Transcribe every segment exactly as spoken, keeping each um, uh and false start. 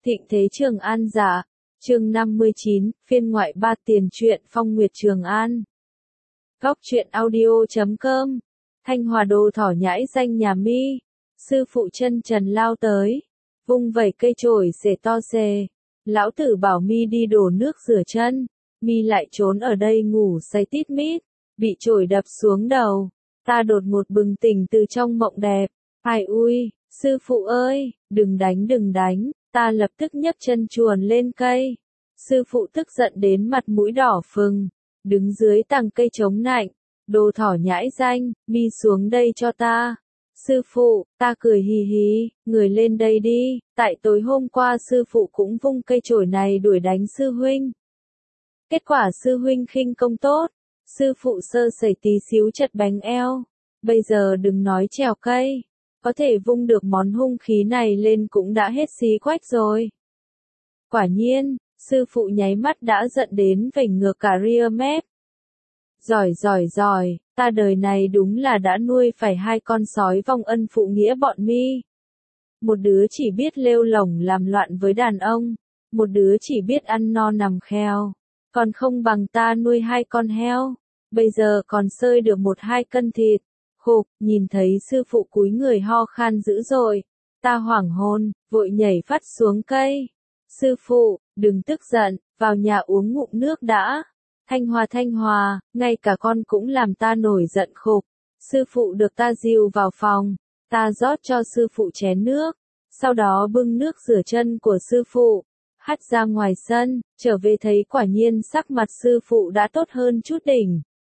Thịnh thế Trường An giả, chương năm mươi chín, phiên ngoại ba tiền truyện Phong Nguyệt Trường An. Góc truyện audio chấm com, Thanh Hòa đồ thỏ nhãi danh nhà mi, sư phụ chân trần lao tới, vung vẩy cây chổi xề to xề, lão tử bảo mi đi đổ nước rửa chân, mi lại trốn ở đây ngủ say tít mít, bị chổi đập xuống đầu, ta đột một bừng tỉnh từ trong mộng đẹp, ai ui, sư phụ ơi, đừng đánh đừng đánh. Ta lập tức nhấc chân chuồn lên cây. Sư phụ tức giận đến mặt mũi đỏ phừng, đứng dưới tàng cây chống nạnh, đồ thỏ nhãi danh, mi xuống đây cho ta. Sư phụ, ta cười hì hì, người lên đây đi, tại tối hôm qua sư phụ cũng vung cây chổi này đuổi đánh sư huynh. Kết quả sư huynh khinh công tốt, sư phụ sơ sẩy tí xíu chật bánh eo, bây giờ đừng nói trèo cây. Có thể vung được món hung khí này lên cũng đã hết xí quách rồi. Quả nhiên, sư phụ nháy mắt đã giận đến vểnh ngược cả ria mép. Giỏi giỏi giỏi, ta đời này đúng là đã nuôi phải hai con sói vong ân phụ nghĩa bọn mi. Một đứa chỉ biết lêu lổng làm loạn với đàn ông, một đứa chỉ biết ăn no nằm kheo, còn không bằng ta nuôi hai con heo, bây giờ còn sơi được một hai cân thịt. Khục, nhìn thấy sư phụ cúi người ho khan dữ dội, ta hoảng hồn, vội nhảy phát xuống cây. Sư phụ, đừng tức giận, vào nhà uống ngụm nước đã. Thanh Hòa Thanh Hòa, ngay cả con cũng làm ta nổi giận khục. Sư phụ được ta dìu vào phòng, ta rót cho sư phụ chén nước, sau đó bưng nước rửa chân của sư phụ, hắt ra ngoài sân, trở về thấy quả nhiên sắc mặt sư phụ đã tốt hơn chút đỉnh.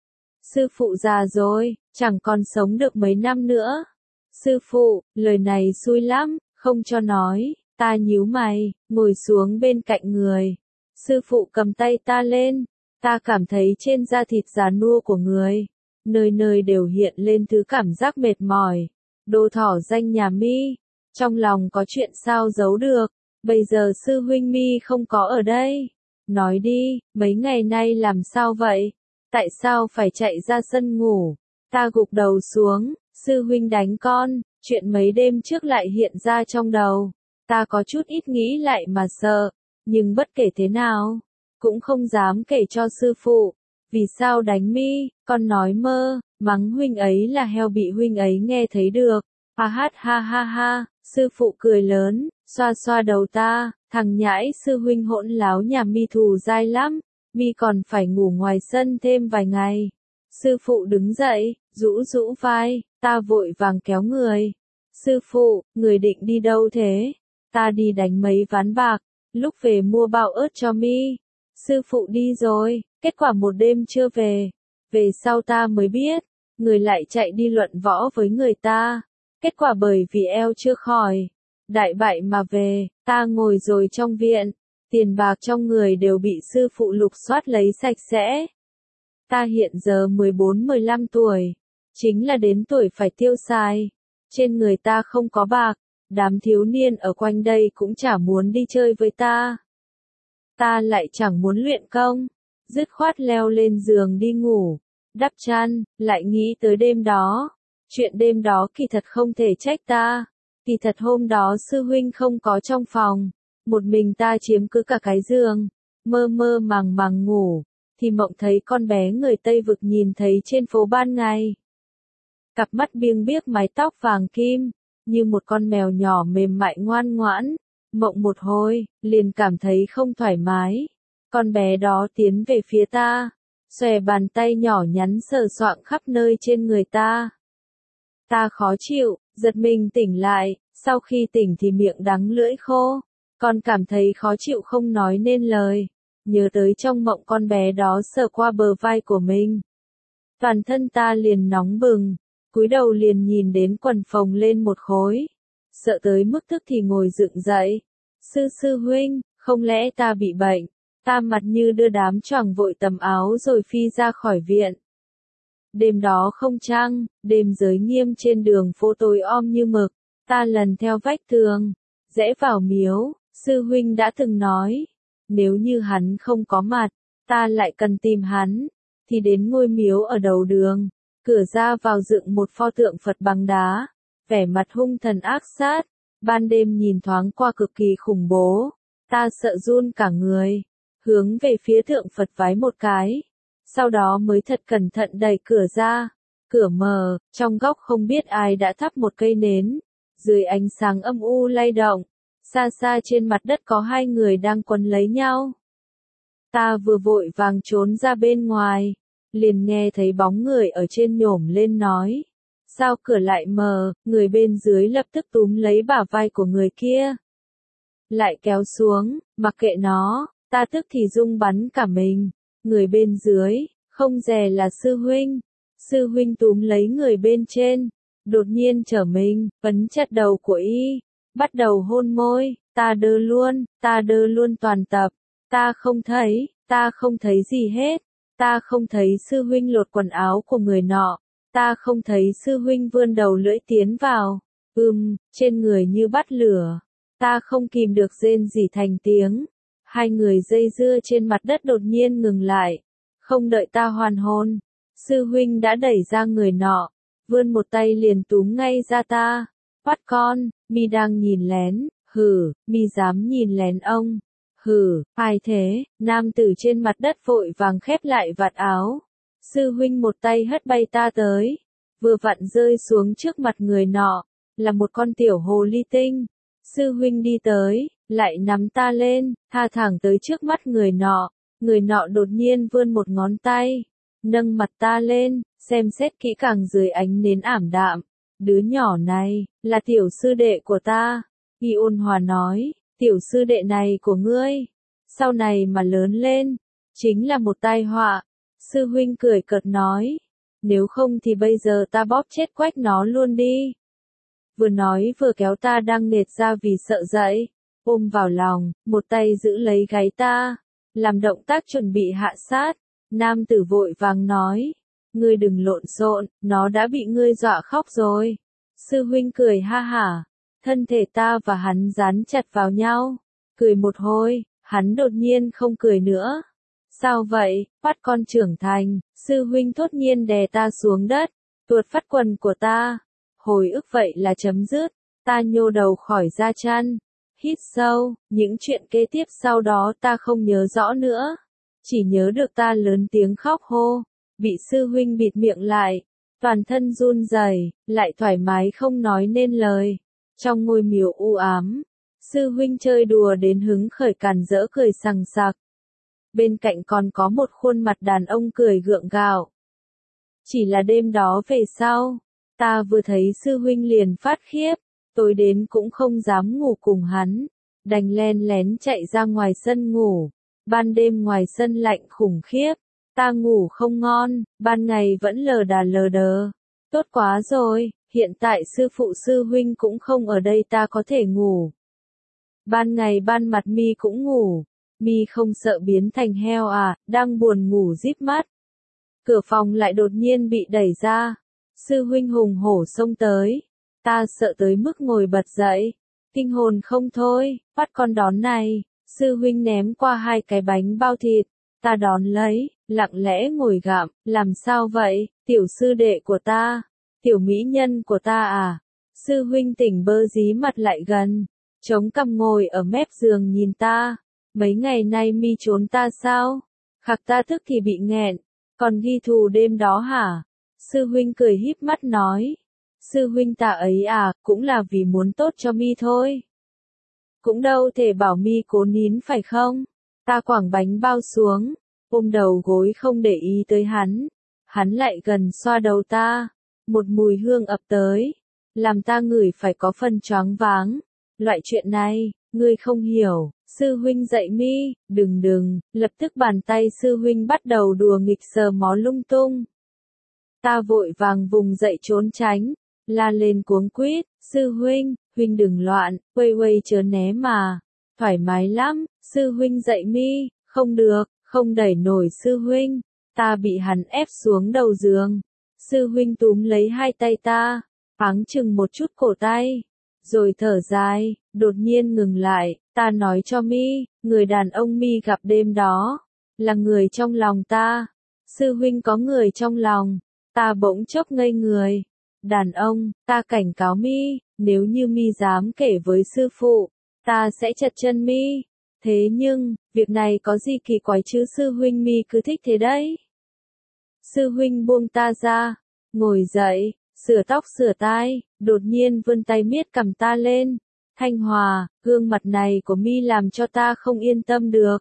Sư phụ già rồi, chẳng còn sống được mấy năm nữa. Sư phụ, lời này xui lắm, không cho nói, ta nhíu mày, ngồi xuống bên cạnh người. Sư phụ cầm tay ta lên, ta cảm thấy trên da thịt già nua của người, nơi nơi đều hiện lên thứ cảm giác mệt mỏi. Đồ thỏ danh nhà mi, trong lòng có chuyện sao giấu được, bây giờ sư huynh mi không có ở đây. Nói đi, mấy ngày nay làm sao vậy? Tại sao phải chạy ra sân ngủ? Ta gục đầu xuống, sư huynh đánh con, chuyện mấy đêm trước lại hiện ra trong đầu. Ta có chút ít nghĩ lại mà sợ, nhưng bất kể thế nào, cũng không dám kể cho sư phụ. Vì sao đánh mi? Con nói mơ, mắng huynh ấy là heo bị huynh ấy nghe thấy được. Ha hát ha ha ha, sư phụ cười lớn, xoa xoa đầu ta, thằng nhãi sư huynh hỗn láo nhà mi thù dai lắm. Mi còn phải ngủ ngoài sân thêm vài ngày. Sư phụ đứng dậy, rũ rũ vai, ta vội vàng kéo người. Sư phụ, người định đi đâu thế? Ta đi đánh mấy ván bạc, lúc về mua bao ớt cho mi. Sư phụ đi rồi, kết quả một đêm chưa về. Về sau ta mới biết, người lại chạy đi luận võ với người ta. Kết quả bởi vì eo chưa khỏi, đại bại mà về, ta ngồi rồi trong viện. Tiền bạc trong người đều bị sư phụ lục soát lấy sạch sẽ. Ta hiện giờ mười bốn mười lăm tuổi, chính là đến tuổi phải tiêu xài. Trên người ta không có bạc, đám thiếu niên ở quanh đây cũng chả muốn đi chơi với ta. Ta lại chẳng muốn luyện công, dứt khoát leo lên giường đi ngủ, đắp chăn, lại nghĩ tới đêm đó. Chuyện đêm đó kỳ thật không thể trách ta, kỳ thật hôm đó sư huynh không có trong phòng. Một mình ta chiếm cứ cả cái giường, mơ mơ màng màng ngủ, thì mộng thấy con bé người Tây Vực nhìn thấy trên phố ban ngày. Cặp mắt biêng biếc mái tóc vàng kim, như một con mèo nhỏ mềm mại ngoan ngoãn, mộng một hồi, liền cảm thấy không thoải mái. Con bé đó tiến về phía ta, xòe bàn tay nhỏ nhắn sờ soạng khắp nơi trên người ta. Ta khó chịu, giật mình tỉnh lại, sau khi tỉnh thì miệng đắng lưỡi khô. Còn cảm thấy khó chịu không nói nên lời, nhớ tới trong mộng con bé đó sờ qua bờ vai của mình. Toàn thân ta liền nóng bừng, cúi đầu liền nhìn đến quần phồng lên một khối. Sợ tới mức tức thì ngồi dựng dậy. Sư sư huynh, không lẽ ta bị bệnh? Ta mặt như đưa đám choàng vội tầm áo rồi phi ra khỏi viện. Đêm đó không trăng, đêm giới nghiêm trên đường phố tối om như mực, ta lần theo vách tường, rẽ vào miếu. Sư huynh đã từng nói, nếu như hắn không có mặt, ta lại cần tìm hắn, thì đến ngôi miếu ở đầu đường, cửa ra vào dựng một pho tượng Phật bằng đá, vẻ mặt hung thần ác sát, ban đêm nhìn thoáng qua cực kỳ khủng bố, ta sợ run cả người, hướng về phía tượng Phật vái một cái, sau đó mới thật cẩn thận đẩy cửa ra, cửa mờ, trong góc không biết ai đã thắp một cây nến, dưới ánh sáng âm u lay động, xa xa trên mặt đất có hai người đang quấn lấy nhau. Ta vừa vội vàng trốn ra bên ngoài, liền nghe thấy bóng người ở trên nhổm lên nói. Sao cửa lại mờ, người bên dưới lập tức túm lấy bả vai của người kia. Lại kéo xuống, mặc kệ nó, ta tức thì rung bắn cả mình. Người bên dưới, không dè là sư huynh. Sư huynh túm lấy người bên trên, đột nhiên trở mình, ấn chặt đầu của y, bắt đầu hôn môi, ta đơ luôn, ta đơ luôn toàn tập. Ta không thấy, ta không thấy gì hết. Ta không thấy sư huynh lột quần áo của người nọ. Ta không thấy sư huynh vươn đầu lưỡi tiến vào. Ừm, trên người như bắt lửa. Ta không kìm được rên rỉ thành tiếng. Hai người dây dưa trên mặt đất đột nhiên ngừng lại. Không đợi ta hoàn hồn. Sư huynh đã đẩy ra người nọ. Vươn một tay liền túm ngay ra ta. Bắt con, mi đang nhìn lén. Hử, mi dám nhìn lén ông. Hử, ai thế? Nam tử trên mặt đất vội vàng khép lại vạt áo. Sư huynh một tay hất bay ta tới, vừa vặn rơi xuống trước mặt người nọ, là một con tiểu hồ ly tinh. Sư huynh đi tới, lại nắm ta lên, tha thẳng tới trước mắt người nọ. Người nọ đột nhiên vươn một ngón tay, nâng mặt ta lên, xem xét kỹ càng dưới ánh nến ảm đạm. Đứa nhỏ này, là tiểu sư đệ của ta. Y ôn hòa nói, tiểu sư đệ này của ngươi, sau này mà lớn lên, chính là một tai họa. Sư huynh cười cợt nói, nếu không thì bây giờ ta bóp chết quách nó luôn đi. Vừa nói vừa kéo ta đang nghệt ra vì sợ dậy, ôm vào lòng, một tay giữ lấy gáy ta, làm động tác chuẩn bị hạ sát. Nam tử vội vàng nói, ngươi đừng lộn xộn, nó đã bị ngươi dọa khóc rồi. Sư huynh cười ha hả, thân thể ta và hắn dán chặt vào nhau, cười một hồi, hắn đột nhiên không cười nữa. Sao vậy, bắt con trưởng thành, sư huynh thốt nhiên đè ta xuống đất, tuột phát quần của ta. Hồi ức vậy là chấm dứt, ta nhô đầu khỏi da chăn, hít sâu, những chuyện kế tiếp sau đó ta không nhớ rõ nữa. Chỉ nhớ được ta lớn tiếng khóc hô, bị sư huynh bịt miệng lại, toàn thân run rẩy, lại thoải mái không nói nên lời. Trong ngôi miếu u ám, sư huynh chơi đùa đến hứng khởi càn rỡ cười sằng sặc. Bên cạnh còn có một khuôn mặt đàn ông cười gượng gạo. Chỉ là đêm đó về sau, ta vừa thấy sư huynh liền phát khiếp, tối đến cũng không dám ngủ cùng hắn, đành len lén chạy ra ngoài sân ngủ. Ban đêm ngoài sân lạnh khủng khiếp, ta ngủ không ngon, ban ngày vẫn lờ đà lờ đờ. Tốt quá rồi, hiện tại sư phụ sư huynh cũng không ở đây ta có thể ngủ. Ban ngày ban mặt mi cũng ngủ. Mi không sợ biến thành heo à, đang buồn ngủ díp mắt. Cửa phòng lại đột nhiên bị đẩy ra. Sư huynh hùng hổ xông tới. Ta sợ tới mức ngồi bật dậy. Kinh hồn không thôi, bắt con đón này. Sư huynh ném qua hai cái bánh bao thịt. Ta đón lấy, lặng lẽ ngồi gặm. Làm sao vậy, tiểu sư đệ của ta? Tiểu mỹ nhân của ta à? Sư huynh tỉnh bơ dí mặt lại gần. Chống cằm ngồi ở mép giường nhìn ta. Mấy ngày nay mi trốn ta sao? Khạc ta tức thì bị nghẹn. Còn ghi thù đêm đó hả? Sư huynh cười híp mắt nói. Sư huynh ta ấy à, cũng là vì muốn tốt cho mi thôi. Cũng đâu thể bảo mi cố nín phải không? Ta quẳng bánh bao xuống, ôm đầu gối không để ý tới hắn. Hắn lại gần xoa đầu ta. Một mùi hương ập tới, làm ta ngửi phải có phần choáng váng. Loại chuyện này, ngươi không hiểu. Sư huynh dạy mi, đừng đừng, lập tức bàn tay sư huynh bắt đầu đùa nghịch sờ mó lung tung. Ta vội vàng vùng dậy trốn tránh, la lên cuống quýt, sư huynh, huynh đừng loạn, quây quây chớ né mà, thoải mái lắm, sư huynh dạy mi, không được, không đẩy nổi sư huynh, ta bị hắn ép xuống đầu giường. Sư huynh túm lấy hai tay ta, áng chừng một chút cổ tay, rồi thở dài, đột nhiên ngừng lại. Ta nói cho mi, người đàn ông mi gặp đêm đó, là người trong lòng ta. Sư huynh có người trong lòng, ta bỗng chốc ngây người. Đàn ông, ta cảnh cáo mi, nếu như mi dám kể với sư phụ, ta sẽ chặt chân mi. Thế nhưng, việc này có gì kỳ quái chứ sư huynh, mi cứ thích thế đấy. Sư huynh buông ta ra, ngồi dậy, sửa tóc sửa tai, đột nhiên vươn tay miết cằm ta lên. Thanh Hòa, gương mặt này của mi làm cho ta không yên tâm được.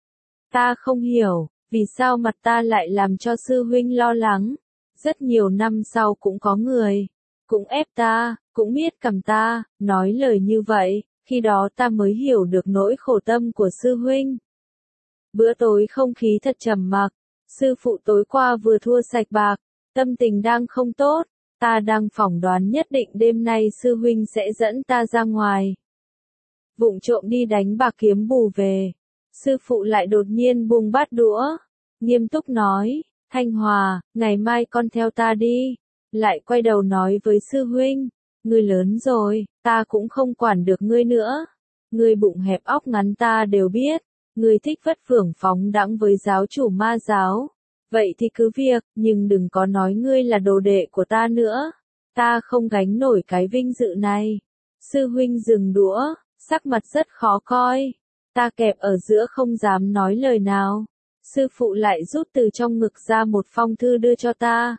Ta không hiểu, vì sao mặt ta lại làm cho sư huynh lo lắng. Rất nhiều năm sau cũng có người, cũng ép ta, cũng miết cằm ta, nói lời như vậy, khi đó ta mới hiểu được nỗi khổ tâm của sư huynh. Bữa tối không khí thật trầm mặc, sư phụ tối qua vừa thua sạch bạc, tâm tình đang không tốt, ta đang phỏng đoán nhất định đêm nay sư huynh sẽ dẫn ta ra ngoài. Vụng trộm đi đánh bạc kiếm bù về, sư phụ lại đột nhiên buông bát đũa, nghiêm túc nói, Thanh Hòa, ngày mai con theo ta đi, lại quay đầu nói với sư huynh, ngươi lớn rồi, ta cũng không quản được ngươi nữa, ngươi bụng hẹp óc ngắn ta đều biết, ngươi thích vất vưởng phóng đãng với giáo chủ ma giáo, vậy thì cứ việc, nhưng đừng có nói ngươi là đồ đệ của ta nữa, ta không gánh nổi cái vinh dự này. Sư huynh dừng đũa, sắc mặt rất khó coi, ta kẹp ở giữa không dám nói lời nào. Sư phụ lại rút từ trong ngực ra một phong thư đưa cho ta.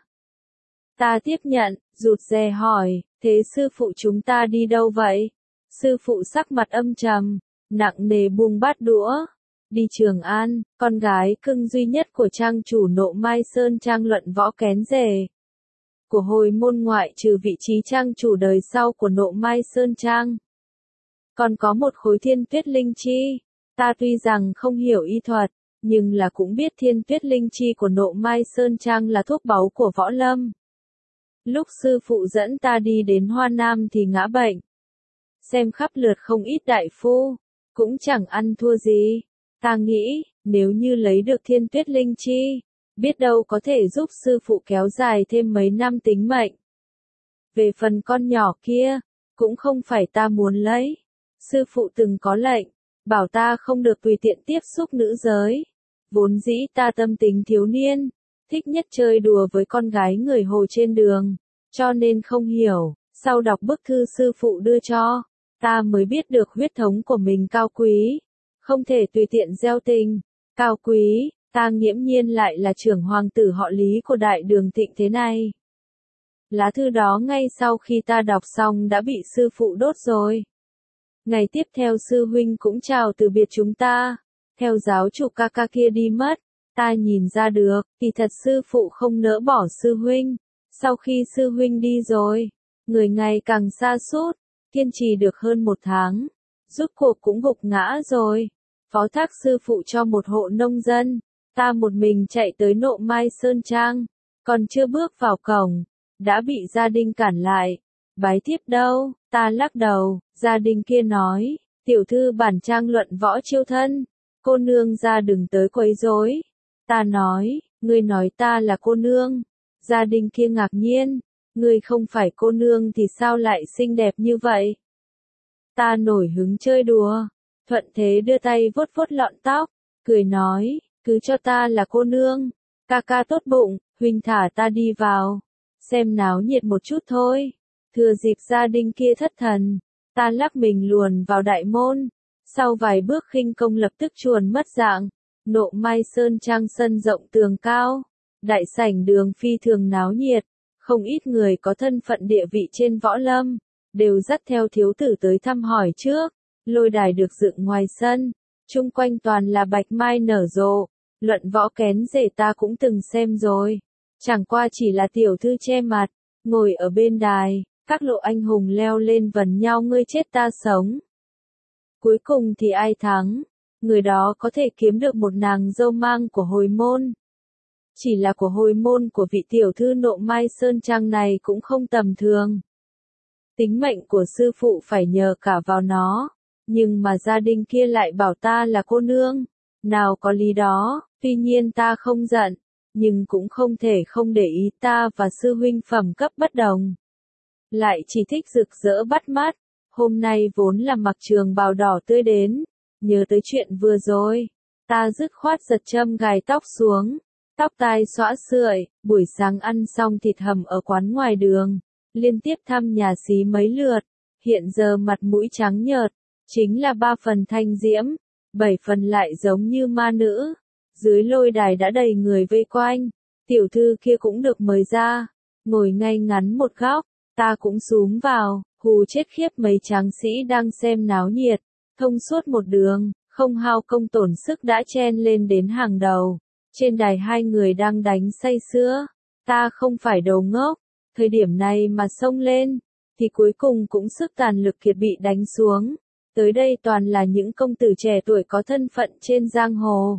Ta tiếp nhận, rụt rè hỏi, thế sư phụ chúng ta đi đâu vậy? Sư phụ sắc mặt âm trầm, nặng nề buông bát đũa. Đi Trường An, con gái cưng duy nhất của trang chủ Nộ Mai Sơn Trang Luận Võ Kén Rể. Của hồi môn ngoại trừ vị trí trang chủ đời sau của Nộ Mai Sơn Trang. Còn có một khối thiên tuyết linh chi. Ta tuy rằng không hiểu y thuật, nhưng là cũng biết thiên tuyết linh chi của Nộ Mai Sơn Trang là thuốc báu của võ lâm. Lúc sư phụ dẫn ta đi đến Hoa Nam thì ngã bệnh. Xem khắp lượt không ít đại phu, cũng chẳng ăn thua gì. Ta nghĩ, nếu như lấy được thiên tuyết linh chi, biết đâu có thể giúp sư phụ kéo dài thêm mấy năm tính mệnh. Về phần con nhỏ kia, cũng không phải ta muốn lấy. Sư phụ từng có lệnh, bảo ta không được tùy tiện tiếp xúc nữ giới. Vốn dĩ ta tâm tính thiếu niên, thích nhất chơi đùa với con gái người hồ trên đường, cho nên không hiểu, sau đọc bức thư sư phụ đưa cho, ta mới biết được huyết thống của mình cao quý, không thể tùy tiện gieo tình. Cao quý, ta nghiễm nhiên lại là trưởng hoàng tử họ Lý của Đại Đường Thịnh thế này. Lá thư đó ngay sau khi ta đọc xong đã bị sư phụ đốt rồi. Ngày tiếp theo sư huynh cũng chào từ biệt chúng ta. Theo giáo chủ ca ca kia đi mất, ta nhìn ra được, kỳ thật sư phụ không nỡ bỏ sư huynh. Sau khi sư huynh đi rồi, người ngày càng sa sút, kiên trì được hơn một tháng, rốt cuộc cũng gục ngã rồi. Phó thác sư phụ cho một hộ nông dân, ta một mình chạy tới Nộ Mai Sơn Trang, còn chưa bước vào cổng, đã bị gia đình cản lại. Bái tiếp đâu? Ta lắc đầu, gia đình kia nói, tiểu thư bản trang luận võ chiêu thân. Cô nương ra đừng tới quấy rối. Ta nói, ngươi nói ta là cô nương. Gia đình kia ngạc nhiên, ngươi không phải cô nương thì sao lại xinh đẹp như vậy? Ta nổi hứng chơi đùa, thuận thế đưa tay vuốt vuốt lọn tóc, cười nói, cứ cho ta là cô nương. Ca ca tốt bụng, huynh thả ta đi vào, xem náo nhiệt một chút thôi. Thừa dịp gia đình kia thất thần, ta lắc mình luồn vào đại môn. Sau vài bước khinh công lập tức chuồn mất dạng, Nộ Mai Sơn Trang sân rộng tường cao, đại sảnh đường phi thường náo nhiệt, không ít người có thân phận địa vị trên võ lâm, đều dắt theo thiếu tử tới thăm hỏi trước, lôi đài được dựng ngoài sân, chung quanh toàn là bạch mai nở rộ, luận võ kén rể ta cũng từng xem rồi, chẳng qua chỉ là tiểu thư che mặt, ngồi ở bên đài, các lộ anh hùng leo lên vần nhau ngươi chết ta sống. Cuối cùng thì ai thắng? Người đó có thể kiếm được một nàng dâu mang của hồi môn. Chỉ là của hồi môn của vị tiểu thư Nộ Mai Sơn Trang này cũng không tầm thường. Tính mệnh của sư phụ phải nhờ cả vào nó. Nhưng mà gia đình kia lại bảo ta là cô nương. Nào có lý đó, tuy nhiên ta không giận. Nhưng cũng không thể không để ý ta và sư huynh phẩm cấp bất đồng. Lại chỉ thích rực rỡ bắt mắt. Hôm nay vốn là mặc trường bào đỏ tươi đến, nhớ tới chuyện vừa rồi, ta dứt khoát giật châm gài tóc xuống, tóc tai xõa sượi, buổi sáng ăn xong thịt hầm ở quán ngoài đường, liên tiếp thăm nhà xí mấy lượt, hiện giờ mặt mũi trắng nhợt, chính là ba phần thanh diễm, bảy phần lại giống như ma nữ. Dưới lôi đài đã đầy người vây quanh, tiểu thư kia cũng được mời ra, ngồi ngay ngắn một góc, ta cũng xúm vào, hù chết khiếp mấy tráng sĩ đang xem náo nhiệt, thông suốt một đường, không hao công tổn sức đã chen lên đến hàng đầu. Trên đài hai người đang đánh say sưa, ta không phải đầu ngốc, thời điểm này mà xông lên, thì cuối cùng cũng sức tàn lực kiệt bị đánh xuống. Tới đây toàn là những công tử trẻ tuổi có thân phận trên giang hồ.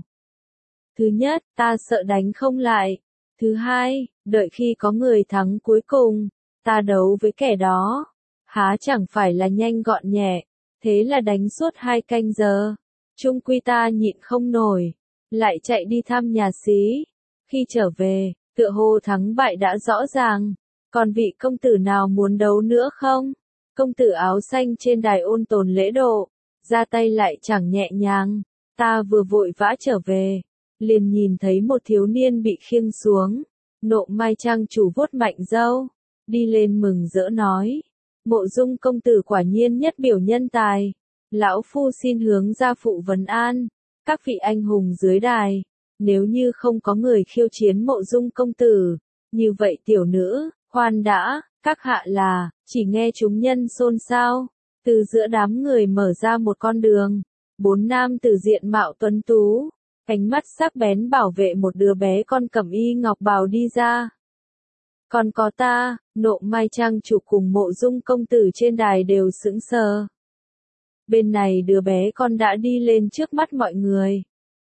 Thứ nhất, ta sợ đánh không lại. Thứ hai, đợi khi có người thắng cuối cùng, ta đấu với kẻ đó. Há chẳng phải là nhanh gọn nhẹ, thế là đánh suốt hai canh giờ. Chung quy ta nhịn không nổi, lại chạy đi thăm nhà xí. Khi trở về, tựa hồ thắng bại đã rõ ràng. Còn vị công tử nào muốn đấu nữa không? Công tử áo xanh trên đài ôn tồn lễ độ, ra tay lại chẳng nhẹ nhàng. Ta vừa vội vã trở về, liền nhìn thấy một thiếu niên bị khiêng xuống. Nộ Mai trang chủ vuốt mạnh râu, đi lên mừng rỡ nói. Mộ Dung công tử quả nhiên nhất biểu nhân tài. Lão phu xin hướng ra phụ vấn an. Các vị anh hùng dưới đài, nếu như không có người khiêu chiến Mộ Dung công tử, như vậy tiểu nữ, khoan đã, các hạ là, chỉ nghe chúng nhân xôn xao. Từ giữa đám người mở ra một con đường, bốn nam tử diện mạo tuấn tú, ánh mắt sắc bén bảo vệ một đứa bé con cẩm y ngọc bào đi ra. Còn có ta, Nộ Mai trang chủ cùng Mộ Dung công tử trên đài đều sững sờ. Bên này đứa bé con đã đi lên trước mắt mọi người.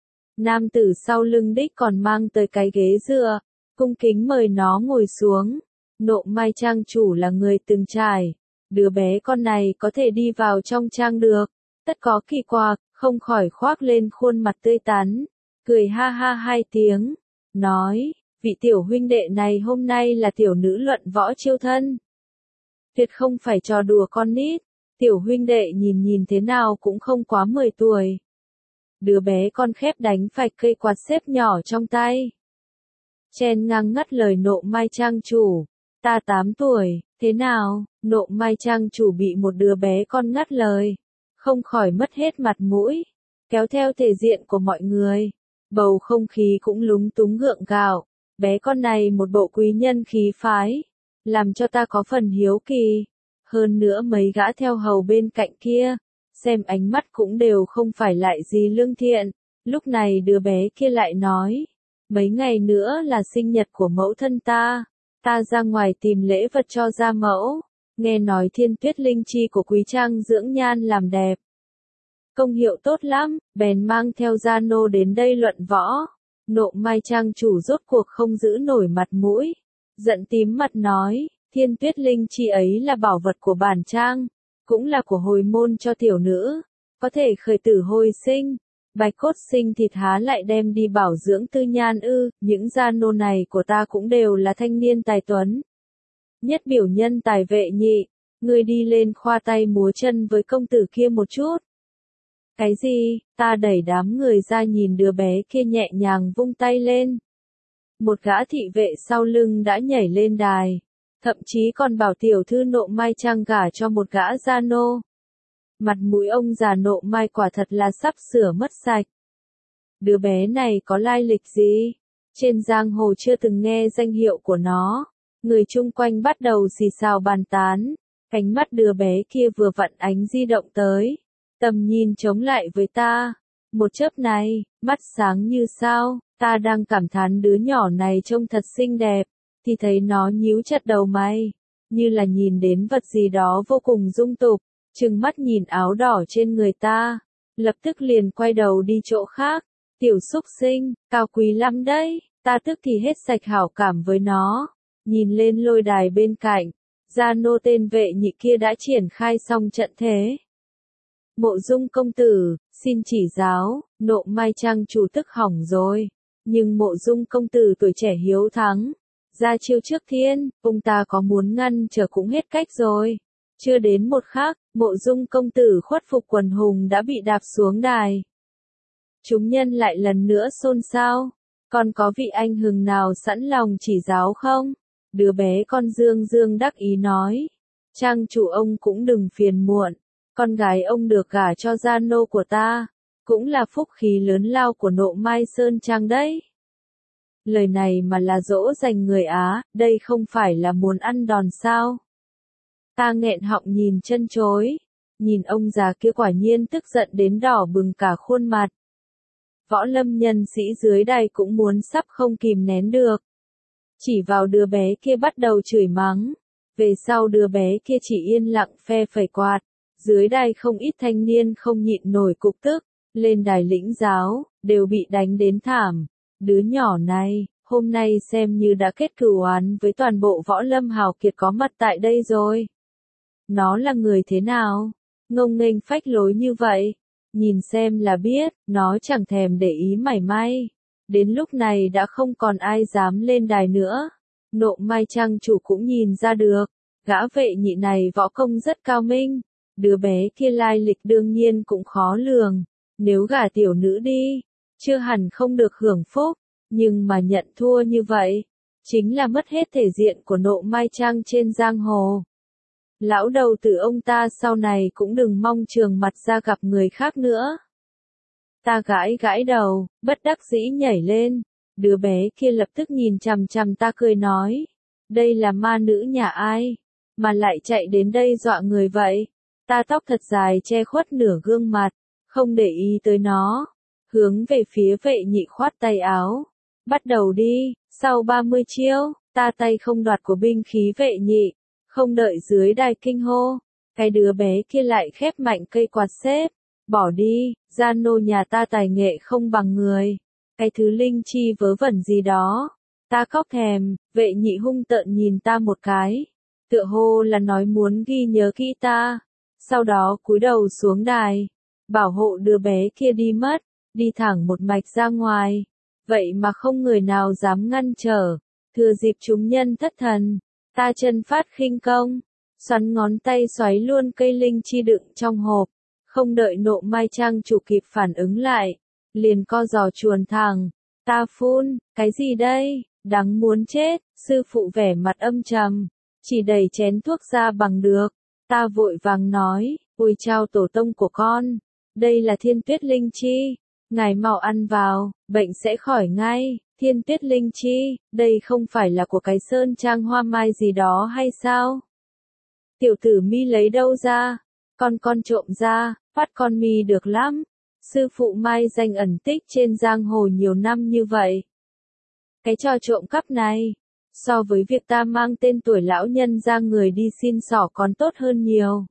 Nam tử sau lưng đích còn mang tới cái ghế dựa, cung kính mời nó ngồi xuống. Nộ Mai trang chủ là người từng trải, đứa bé con này có thể đi vào trong trang được, tất có kỳ quặc, không khỏi khoác lên khuôn mặt tươi tắn, cười ha ha hai tiếng, nói, vị tiểu huynh đệ này hôm nay là tiểu nữ luận võ chiêu thân. Tuyệt không phải trò đùa con nít, tiểu huynh đệ nhìn nhìn thế nào cũng không quá mười tuổi. Đứa bé con khép đánh phạch cây quạt xếp nhỏ trong tay. Chen ngang ngắt lời Nộ Mai trang chủ. Ta tám tuổi, thế nào? Nộ Mai trang chủ bị một đứa bé con ngắt lời, không khỏi mất hết mặt mũi, kéo theo thể diện của mọi người. Bầu không khí cũng lúng túng gượng gạo, bé con này một bộ quý nhân khí phái, làm cho ta có phần hiếu kỳ. Hơn nữa mấy gã theo hầu bên cạnh kia, xem ánh mắt cũng đều không phải lại gì lương thiện. Lúc này đứa bé kia lại nói, mấy ngày nữa là sinh nhật của mẫu thân ta. Ta ra ngoài tìm lễ vật cho gia mẫu, nghe nói Thiên Tuyết linh chi của Quý Trang dưỡng nhan làm đẹp. Công hiệu tốt lắm, bèn mang theo gia nô đến đây luận võ. Nộ Mai trang chủ rốt cuộc không giữ nổi mặt mũi, giận tím mặt nói, Thiên Tuyết linh chi ấy là bảo vật của bản trang, cũng là của hồi môn cho tiểu nữ, có thể khởi tử hồi sinh. Bạch cốt sinh thịt há lại đem đi bảo dưỡng tư nhan ư, những gia nô này của ta cũng đều là thanh niên tài tuấn. Nhất biểu nhân tài vệ nhị, ngươi đi lên khoa tay múa chân với công tử kia một chút. Cái gì? Ta đẩy đám người ra nhìn đứa bé kia nhẹ nhàng vung tay lên. Một gã thị vệ sau lưng đã nhảy lên đài, thậm chí còn bảo tiểu thư Nộ Mai trang gả cho một gã gia nô. Mặt mũi ông già Nộ Mai quả thật là sắp sửa mất sạch. Đứa bé này có lai lịch gì? Trên giang hồ chưa từng nghe danh hiệu của nó. Người chung quanh bắt đầu xì xào bàn tán. Cánh mắt đứa bé kia vừa vặn ánh di động tới. Tầm nhìn chống lại với ta. Một chớp này, mắt sáng như sao. Ta đang cảm thán đứa nhỏ này trông thật xinh đẹp. Thì thấy nó nhíu chặt đầu mày. Như là nhìn đến vật gì đó vô cùng dung tục. Trừng mắt nhìn áo đỏ trên người ta, lập tức liền quay đầu đi chỗ khác. Tiểu xúc sinh, cao quý lắm đấy, ta tức thì hết sạch hảo cảm với nó. Nhìn lên lôi đài bên cạnh, gia nô tên vệ nhị kia đã triển khai xong trận thế. Mộ Dung công tử, xin chỉ giáo. Nộ Mai trang chủ tức hỏng rồi, nhưng Mộ Dung công tử tuổi trẻ hiếu thắng, ra chiêu trước thiên, ông ta có muốn ngăn trở cũng hết cách rồi. Chưa đến một khắc, Mộ Dung công tử khuất phục quần hùng đã bị đạp xuống đài. Chúng nhân lại lần nữa xôn xao, còn có vị anh hùng nào sẵn lòng chỉ giáo không? Đứa bé con dương dương đắc ý nói. Trang chủ ông cũng đừng phiền muộn. Con gái ông được gả cho gia nô của ta. Cũng là phúc khí lớn lao của Nộ Mai Sơn Trang đấy. Lời này mà là dỗ dành người Á, đây không phải là muốn ăn đòn sao? Ta nghẹn họng nhìn chân chối. Nhìn ông già kia quả nhiên tức giận đến đỏ bừng cả khuôn mặt. Võ lâm nhân sĩ dưới đài cũng muốn sắp không kìm nén được. Chỉ vào đứa bé kia bắt đầu chửi mắng. Về sau đứa bé kia chỉ yên lặng phe phẩy quạt. Dưới đài không ít thanh niên không nhịn nổi cục tức. Lên đài lĩnh giáo, đều bị đánh đến thảm. Đứa nhỏ này, hôm nay xem như đã kết cửu oán với toàn bộ võ lâm hào kiệt có mặt tại đây rồi. Nó là người thế nào? Ngông nghênh phách lối như vậy. Nhìn xem là biết, nó chẳng thèm để ý mảy may. Đến lúc này đã không còn ai dám lên đài nữa. Nộ Mai trang chủ cũng nhìn ra được. Gã vệ nhị này võ công rất cao minh. Đứa bé kia lai lịch đương nhiên cũng khó lường. Nếu gả tiểu nữ đi, chưa hẳn không được hưởng phúc. Nhưng mà nhận thua như vậy, chính là mất hết thể diện của Nộ Mai Trang trên giang hồ. Lão đầu tử ông ta sau này cũng đừng mong trường mặt ra gặp người khác nữa. Ta gãi gãi đầu, bất đắc dĩ nhảy lên. Đứa bé kia lập tức nhìn chằm chằm ta cười nói. Đây là ma nữ nhà ai? Mà lại chạy đến đây dọa người vậy? Ta tóc thật dài che khuất nửa gương mặt, không để ý tới nó. Hướng về phía vệ nhị khoát tay áo. Bắt đầu đi, sau ba mươi chiêu, ta tay không đoạt của binh khí vệ nhị. Không đợi dưới đài kinh hô, cái đứa bé kia lại khép mạnh cây quạt xếp. Bỏ đi, gia nô nhà ta tài nghệ không bằng người. Cái thứ linh chi vớ vẩn gì đó. Ta khóc thèm, vệ nhị hung tợn nhìn ta một cái. Tựa hồ là nói muốn ghi nhớ kỹ ta. Sau đó cúi đầu xuống đài. Bảo hộ đứa bé kia đi mất, đi thẳng một mạch ra ngoài. Vậy mà không người nào dám ngăn trở. Thừa dịp chúng nhân thất thần, ta chân phát khinh công. Xoắn ngón tay xoáy luôn cây linh chi đựng trong hộp. Không đợi Nộ Mai Trang chủ kịp phản ứng lại. Liền co giò chuồn thẳng. Ta phun, cái gì đây? Đáng muốn chết. Sư phụ vẻ mặt âm trầm. Chỉ đẩy chén thuốc ra bằng được. Ta vội vàng nói, ôi chao tổ tông của con. Đây là thiên tuyết linh chi. Ngài mau ăn vào, bệnh sẽ khỏi ngay. Thiên tuyết linh chi, đây không phải là của cái sơn trang hoa mai gì đó hay sao? Tiểu tử mi lấy đâu ra? Con con trộm ra, phát con mi được lắm. Sư phụ mai danh ẩn tích trên giang hồ nhiều năm như vậy. Cái trò trộm cắp này, so với việc ta mang tên tuổi lão nhân ra người đi xin xỏ còn tốt hơn nhiều.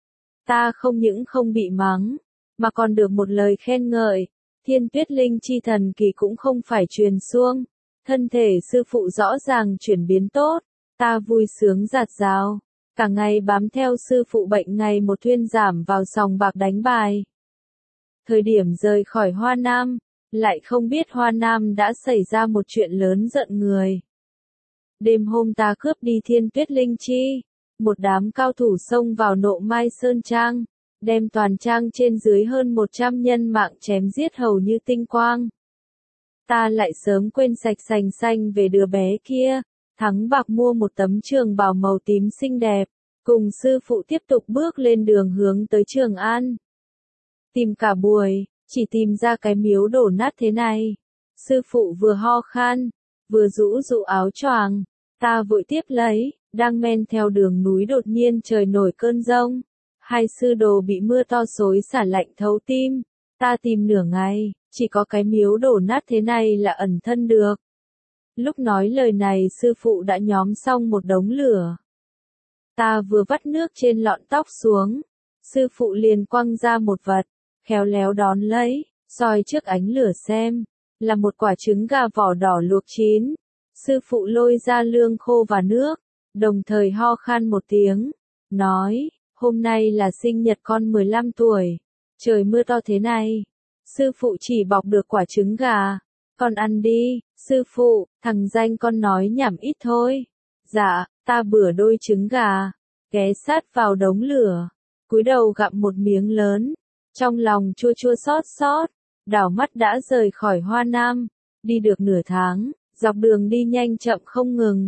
Ta không những không bị mắng, mà còn được một lời khen ngợi. Thiên tuyết linh chi thần kỳ cũng không phải truyền xuông. Thân thể sư phụ rõ ràng chuyển biến tốt. Ta vui sướng giạt rào. Cả ngày bám theo sư phụ bệnh ngày một thuyên giảm vào sòng bạc đánh bài. Thời điểm rời khỏi Hoa Nam, lại không biết Hoa Nam đã xảy ra một chuyện lớn giận người. Đêm hôm ta cướp đi thiên tuyết linh chi. Một đám cao thủ xông vào Nộ Mai Sơn Trang. Đem toàn trang trên dưới hơn một trăm nhân mạng chém giết hầu như tinh quang. Ta lại sớm quên sạch sành xanh về đứa bé kia. Thắng bạc mua một tấm trường bào màu tím xinh đẹp. Cùng sư phụ tiếp tục bước lên đường hướng tới Trường An. Tìm cả buổi, chỉ tìm ra cái miếu đổ nát thế này. Sư phụ vừa ho khan, vừa rũ rũ áo choàng. Ta vội tiếp lấy, đang men theo đường núi đột nhiên trời nổi cơn giông. Hai sư đồ bị mưa to xối xả lạnh thấu tim. Ta tìm nửa ngày, chỉ có cái miếu đổ nát thế này là ẩn thân được. Lúc nói lời này sư phụ đã nhóm xong một đống lửa. Ta vừa vắt nước trên lọn tóc xuống. Sư phụ liền quăng ra một vật, khéo léo đón lấy, soi trước ánh lửa xem. Là một quả trứng gà vỏ đỏ luộc chín. Sư phụ lôi ra lương khô và nước, đồng thời ho khan một tiếng. Nói, hôm nay là sinh nhật con mười lăm tuổi. Trời mưa to thế này. Sư phụ chỉ bọc được quả trứng gà. Con ăn đi, sư phụ, thằng danh con nói nhảm ít thôi. Dạ, ta bửa đôi trứng gà, ghé sát vào đống lửa, cúi đầu gặm một miếng lớn, trong lòng chua chua xót xót, đảo mắt đã rời khỏi Hoa Nam, đi được nửa tháng, dọc đường đi nhanh chậm không ngừng,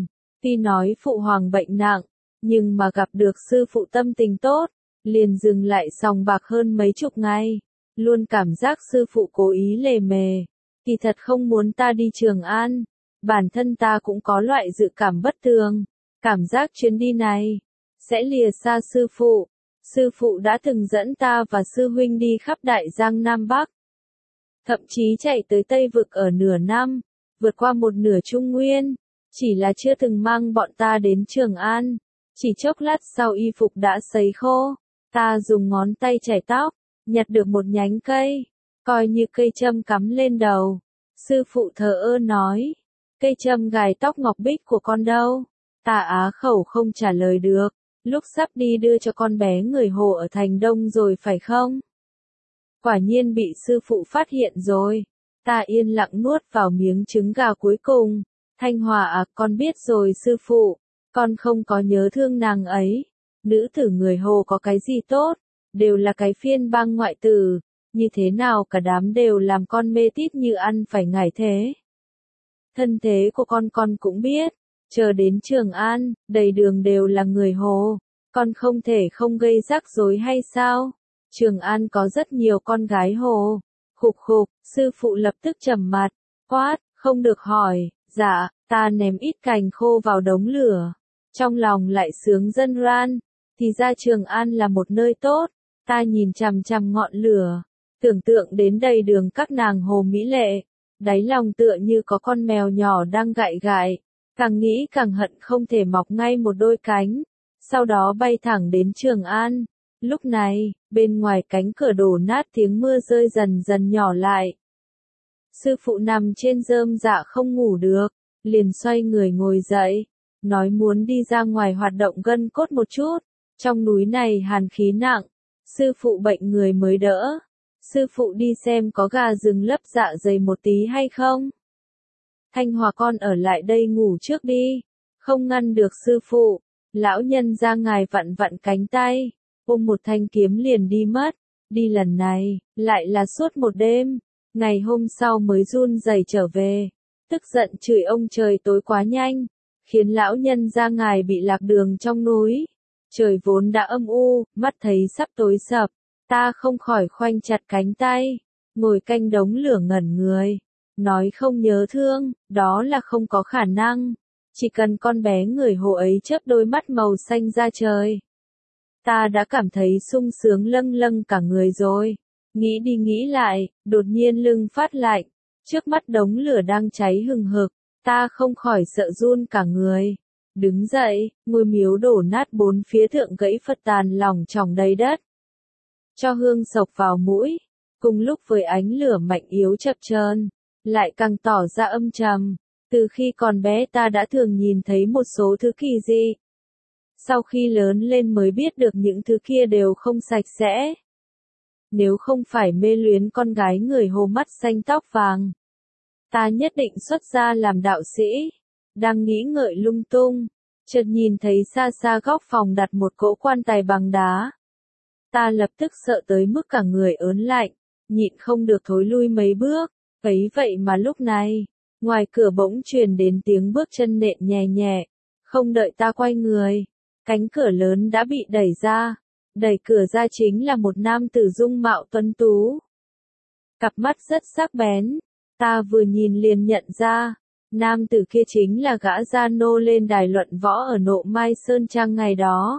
Tuy nói phụ hoàng bệnh nặng, nhưng mà gặp được sư phụ tâm tình tốt, liền dừng lại sòng bạc hơn mấy chục ngày. Luôn cảm giác sư phụ cố ý lề mề, kỳ thật không muốn ta đi Trường An. Bản thân ta cũng có loại dự cảm bất thường, cảm giác chuyến đi này sẽ lìa xa sư phụ. Sư phụ đã từng dẫn ta và sư huynh đi khắp Đại Giang Nam Bắc, thậm chí chạy tới Tây Vực ở nửa năm, vượt qua một nửa Trung Nguyên, chỉ là chưa từng mang bọn ta đến Trường An. Chỉ chốc lát sau y phục đã sấy khô, ta dùng ngón tay chải tóc, nhặt được một nhánh cây, coi như cây châm cắm lên đầu. Sư phụ thờ ơ nói, cây châm gài tóc ngọc bích của con đâu? Ta á khẩu không trả lời được, lúc sắp đi đưa cho con bé người Hồ ở thành Đông rồi phải không? Quả nhiên bị sư phụ phát hiện rồi. Ta yên lặng nuốt vào miếng trứng gà cuối cùng. Thanh Hòa à, con biết rồi sư phụ, con không có nhớ thương nàng ấy. Nữ tử người Hồ có cái gì tốt, đều là cái phiên bang ngoại tử, như thế nào cả đám đều làm con mê tít như ăn phải ngải thế. Thân thế của con con cũng biết, chờ đến Trường An, đầy đường đều là người Hồ, con không thể không gây rắc rối hay sao? Trường An có rất nhiều con gái Hồ. Khục khục, sư phụ lập tức trầm mặt, quát, không được hỏi. Dạ, ta ném ít cành khô vào đống lửa, trong lòng lại sướng dân ran. Thì ra Trường An là một nơi tốt. Ta nhìn chằm chằm ngọn lửa, tưởng tượng đến đầy đường các nàng hồ mỹ lệ, đáy lòng tựa như có con mèo nhỏ đang gại gại, càng nghĩ càng hận không thể mọc ngay một đôi cánh, sau đó bay thẳng đến Trường An. Lúc này, bên ngoài cánh cửa đổ nát tiếng mưa rơi dần dần nhỏ lại. Sư phụ nằm trên rơm dạ không ngủ được, liền xoay người ngồi dậy, nói muốn đi ra ngoài hoạt động gân cốt một chút, trong núi này hàn khí nặng. Sư phụ bệnh người mới đỡ. Sư phụ đi xem có gà rừng lấp dạ dày một tí hay không? Thanh Hòa con ở lại đây ngủ trước đi. Không ngăn được sư phụ. Lão nhân ra ngài vặn vặn cánh tay, ôm một thanh kiếm liền đi mất. Đi lần này, lại là suốt một đêm. Ngày hôm sau mới run rẩy trở về. Tức giận chửi ông trời tối quá nhanh, khiến lão nhân ra ngài bị lạc đường trong núi. Trời vốn đã âm u, mắt thấy sắp tối sập, ta không khỏi khoanh chặt cánh tay, ngồi canh đống lửa ngẩn người. Nói không nhớ thương, đó là không có khả năng. Chỉ cần con bé người Hồ ấy chớp đôi mắt màu xanh ra trời, ta đã cảm thấy sung sướng lâng lâng cả người rồi. Nghĩ đi nghĩ lại, đột nhiên lưng phát lạnh, trước mắt đống lửa đang cháy hừng hực, ta không khỏi sợ run cả người. Đứng dậy, ngôi miếu đổ nát bốn phía thượng gãy phật tàn lỏng tròng đầy đất. Cho hương sộc vào mũi, cùng lúc với ánh lửa mạnh yếu chập chờn, lại càng tỏ ra âm trầm. Từ khi còn bé ta đã thường nhìn thấy một số thứ kỳ dị. Sau khi lớn lên mới biết được những thứ kia đều không sạch sẽ. Nếu không phải mê luyến con gái người Hồ mắt xanh tóc vàng, ta nhất định xuất gia làm đạo sĩ. Đang nghĩ ngợi lung tung, chợt nhìn thấy xa xa góc phòng đặt một cỗ quan tài bằng đá. Ta lập tức sợ tới mức cả người ớn lạnh, nhịn không được thối lui mấy bước. Ấy vậy mà lúc này, ngoài cửa bỗng truyền đến tiếng bước chân nện nhẹ nhẹ. Không đợi ta quay người, cánh cửa lớn đã bị đẩy ra. Đẩy cửa ra chính là một nam tử dung mạo tuấn tú, cặp mắt rất sắc bén. Ta vừa nhìn liền nhận ra, nam tử kia chính là gã gia nô lên đài luận võ ở Nộ Mai Sơn Trang ngày đó.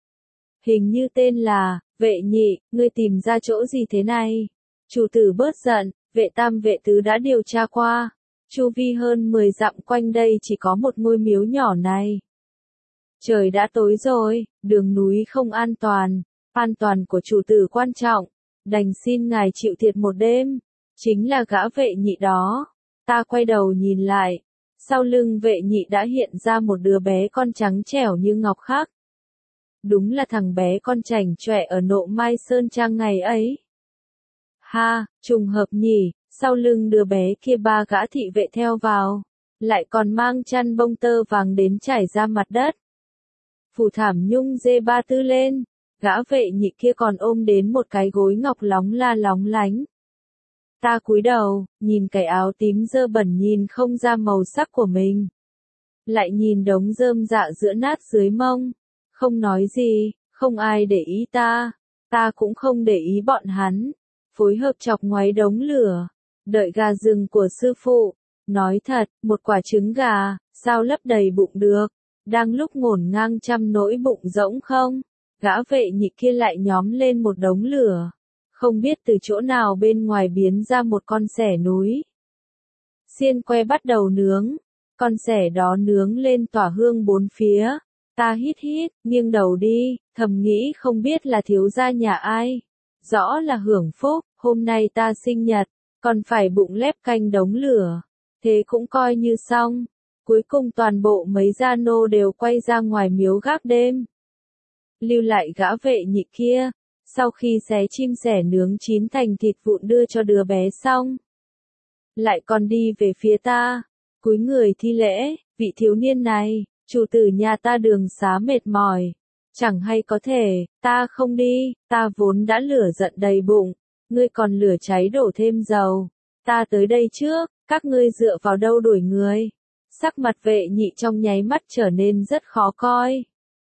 Hình như tên là, Vệ Nhị. Ngươi tìm ra chỗ gì thế này? Chủ tử bớt giận, Vệ Tam Vệ Tứ đã điều tra qua. Chu vi hơn mười dặm quanh đây chỉ có một ngôi miếu nhỏ này. Trời đã tối rồi, đường núi không an toàn, an toàn của chủ tử quan trọng, đành xin ngài chịu thiệt một đêm. Chính là gã Vệ Nhị đó. Ta quay đầu nhìn lại, sau lưng Vệ Nhị đã hiện ra một đứa bé con trắng trẻo như ngọc khác. Đúng là thằng bé con chảnh chọe ở Nộ Mai Sơn Trang ngày ấy. Ha, trùng hợp nhỉ, sau lưng đứa bé kia ba gã thị vệ theo vào, lại còn mang chăn bông tơ vàng đến trải ra mặt đất. Phủ thảm nhung dê ba tư lên, gã Vệ Nhị kia còn ôm đến một cái gối ngọc lóng la lóng lánh. Ta cúi đầu, nhìn cái áo tím dơ bẩn nhìn không ra màu sắc của mình. lại nhìn đống rơm dạ giữa nát dưới mông, không nói gì, không ai để ý ta, ta cũng không để ý bọn hắn, phối hợp chọc ngoáy đống lửa, đợi gà rừng của sư phụ, nói thật, một quả trứng gà, sao lấp đầy bụng được, đang lúc ngổn ngang trăm nỗi bụng rỗng không, gã vệ nhị kia lại nhóm lên một đống lửa, không biết từ chỗ nào bên ngoài biến ra một con sẻ núi. Xiên que bắt đầu nướng, con sẻ đó nướng lên tỏa hương bốn phía, ta hít hít, nghiêng đầu đi, thầm nghĩ không biết là thiếu gia nhà ai, rõ là hưởng phúc, hôm nay ta sinh nhật, còn phải bụng lép canh đống lửa, thế cũng coi như xong, cuối cùng toàn bộ mấy gia nô đều quay ra ngoài miếu gác đêm. Lưu lại gã vệ nhị kia, sau khi xé chim sẻ nướng chín thành thịt vụn đưa cho đứa bé xong, lại còn đi về phía ta, cúi người thi lễ, vị thiếu niên này, chủ tử nhà ta đường xá mệt mỏi, chẳng hay có thể, ta không đi, ta vốn đã lửa giận đầy bụng, ngươi còn lửa cháy đổ thêm dầu, ta tới đây trước, các ngươi dựa vào đâu đuổi người, sắc mặt vệ nhị trong nháy mắt trở nên rất khó coi.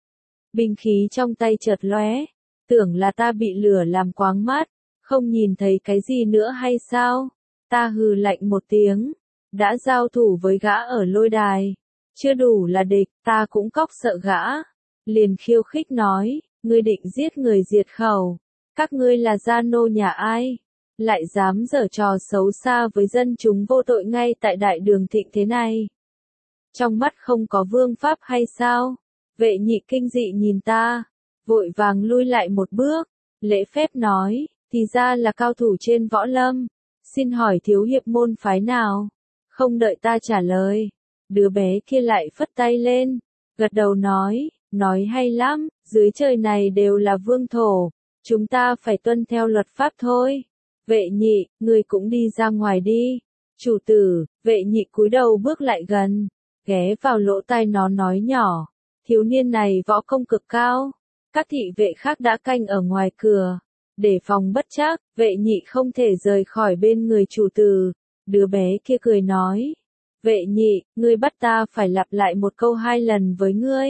Binh khí trong tay chợt lóe, tưởng là ta bị lửa làm quáng mắt, không nhìn thấy cái gì nữa hay sao? Ta hừ lạnh một tiếng, đã giao thủ với gã ở lôi đài, chưa đủ là địch, ta cũng cóc sợ gã, liền khiêu khích nói, ngươi định giết người diệt khẩu, các ngươi là gia nô nhà ai, lại dám giở trò xấu xa với dân chúng vô tội ngay tại đại đường thịnh thế này. Trong mắt không có vương pháp hay sao? Vệ nhị kinh dị nhìn ta, vội vàng lui lại một bước, lễ phép nói, thì ra là cao thủ trên võ lâm, xin hỏi thiếu hiệp môn phái nào? Không đợi ta trả lời, đứa bé kia lại phất tay lên, gật đầu nói, nói hay lắm, dưới trời này đều là vương thổ, chúng ta phải tuân theo luật pháp thôi. Vệ nhị, người cũng đi ra ngoài đi. Chủ tử, vệ nhị cúi đầu bước lại gần, ghé vào lỗ tai nó nói nhỏ, thiếu niên này võ công cực cao. Các thị vệ khác đã canh ở ngoài cửa, để phòng bất trắc, vệ nhị không thể rời khỏi bên người chủ tử. Đứa bé kia cười nói, vệ nhị, ngươi bắt ta phải lặp lại một câu hai lần với ngươi.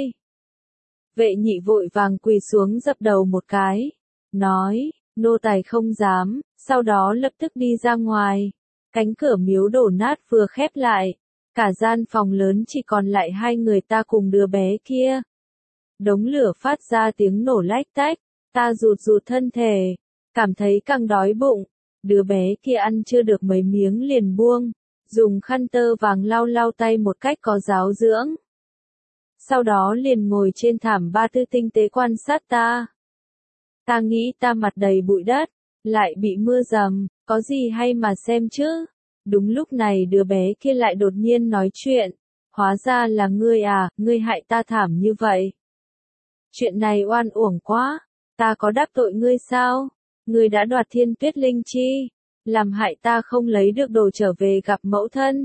Vệ nhị vội vàng quỳ xuống dập đầu một cái, nói, nô tài không dám, sau đó lập tức đi ra ngoài. Cánh cửa miếu đổ nát vừa khép lại, cả gian phòng lớn chỉ còn lại hai người ta cùng đứa bé kia. Đống lửa phát ra tiếng nổ lách tách, ta rụt rụt thân thể, cảm thấy càng đói bụng. Đứa bé kia ăn chưa được mấy miếng liền buông, dùng khăn tơ vàng lau lau tay một cách có giáo dưỡng. Sau đó liền ngồi trên thảm ba tư tinh tế quan sát ta. Ta nghĩ ta mặt đầy bụi đất, lại bị mưa dầm, có gì hay mà xem chứ. Đúng lúc này đứa bé kia lại đột nhiên nói chuyện, hóa ra là ngươi à, ngươi hại ta thảm như vậy. Chuyện này oan uổng quá, ta có đắc tội ngươi sao? Ngươi đã đoạt thiên tuyết linh chi, làm hại ta không lấy được đồ trở về gặp mẫu thân.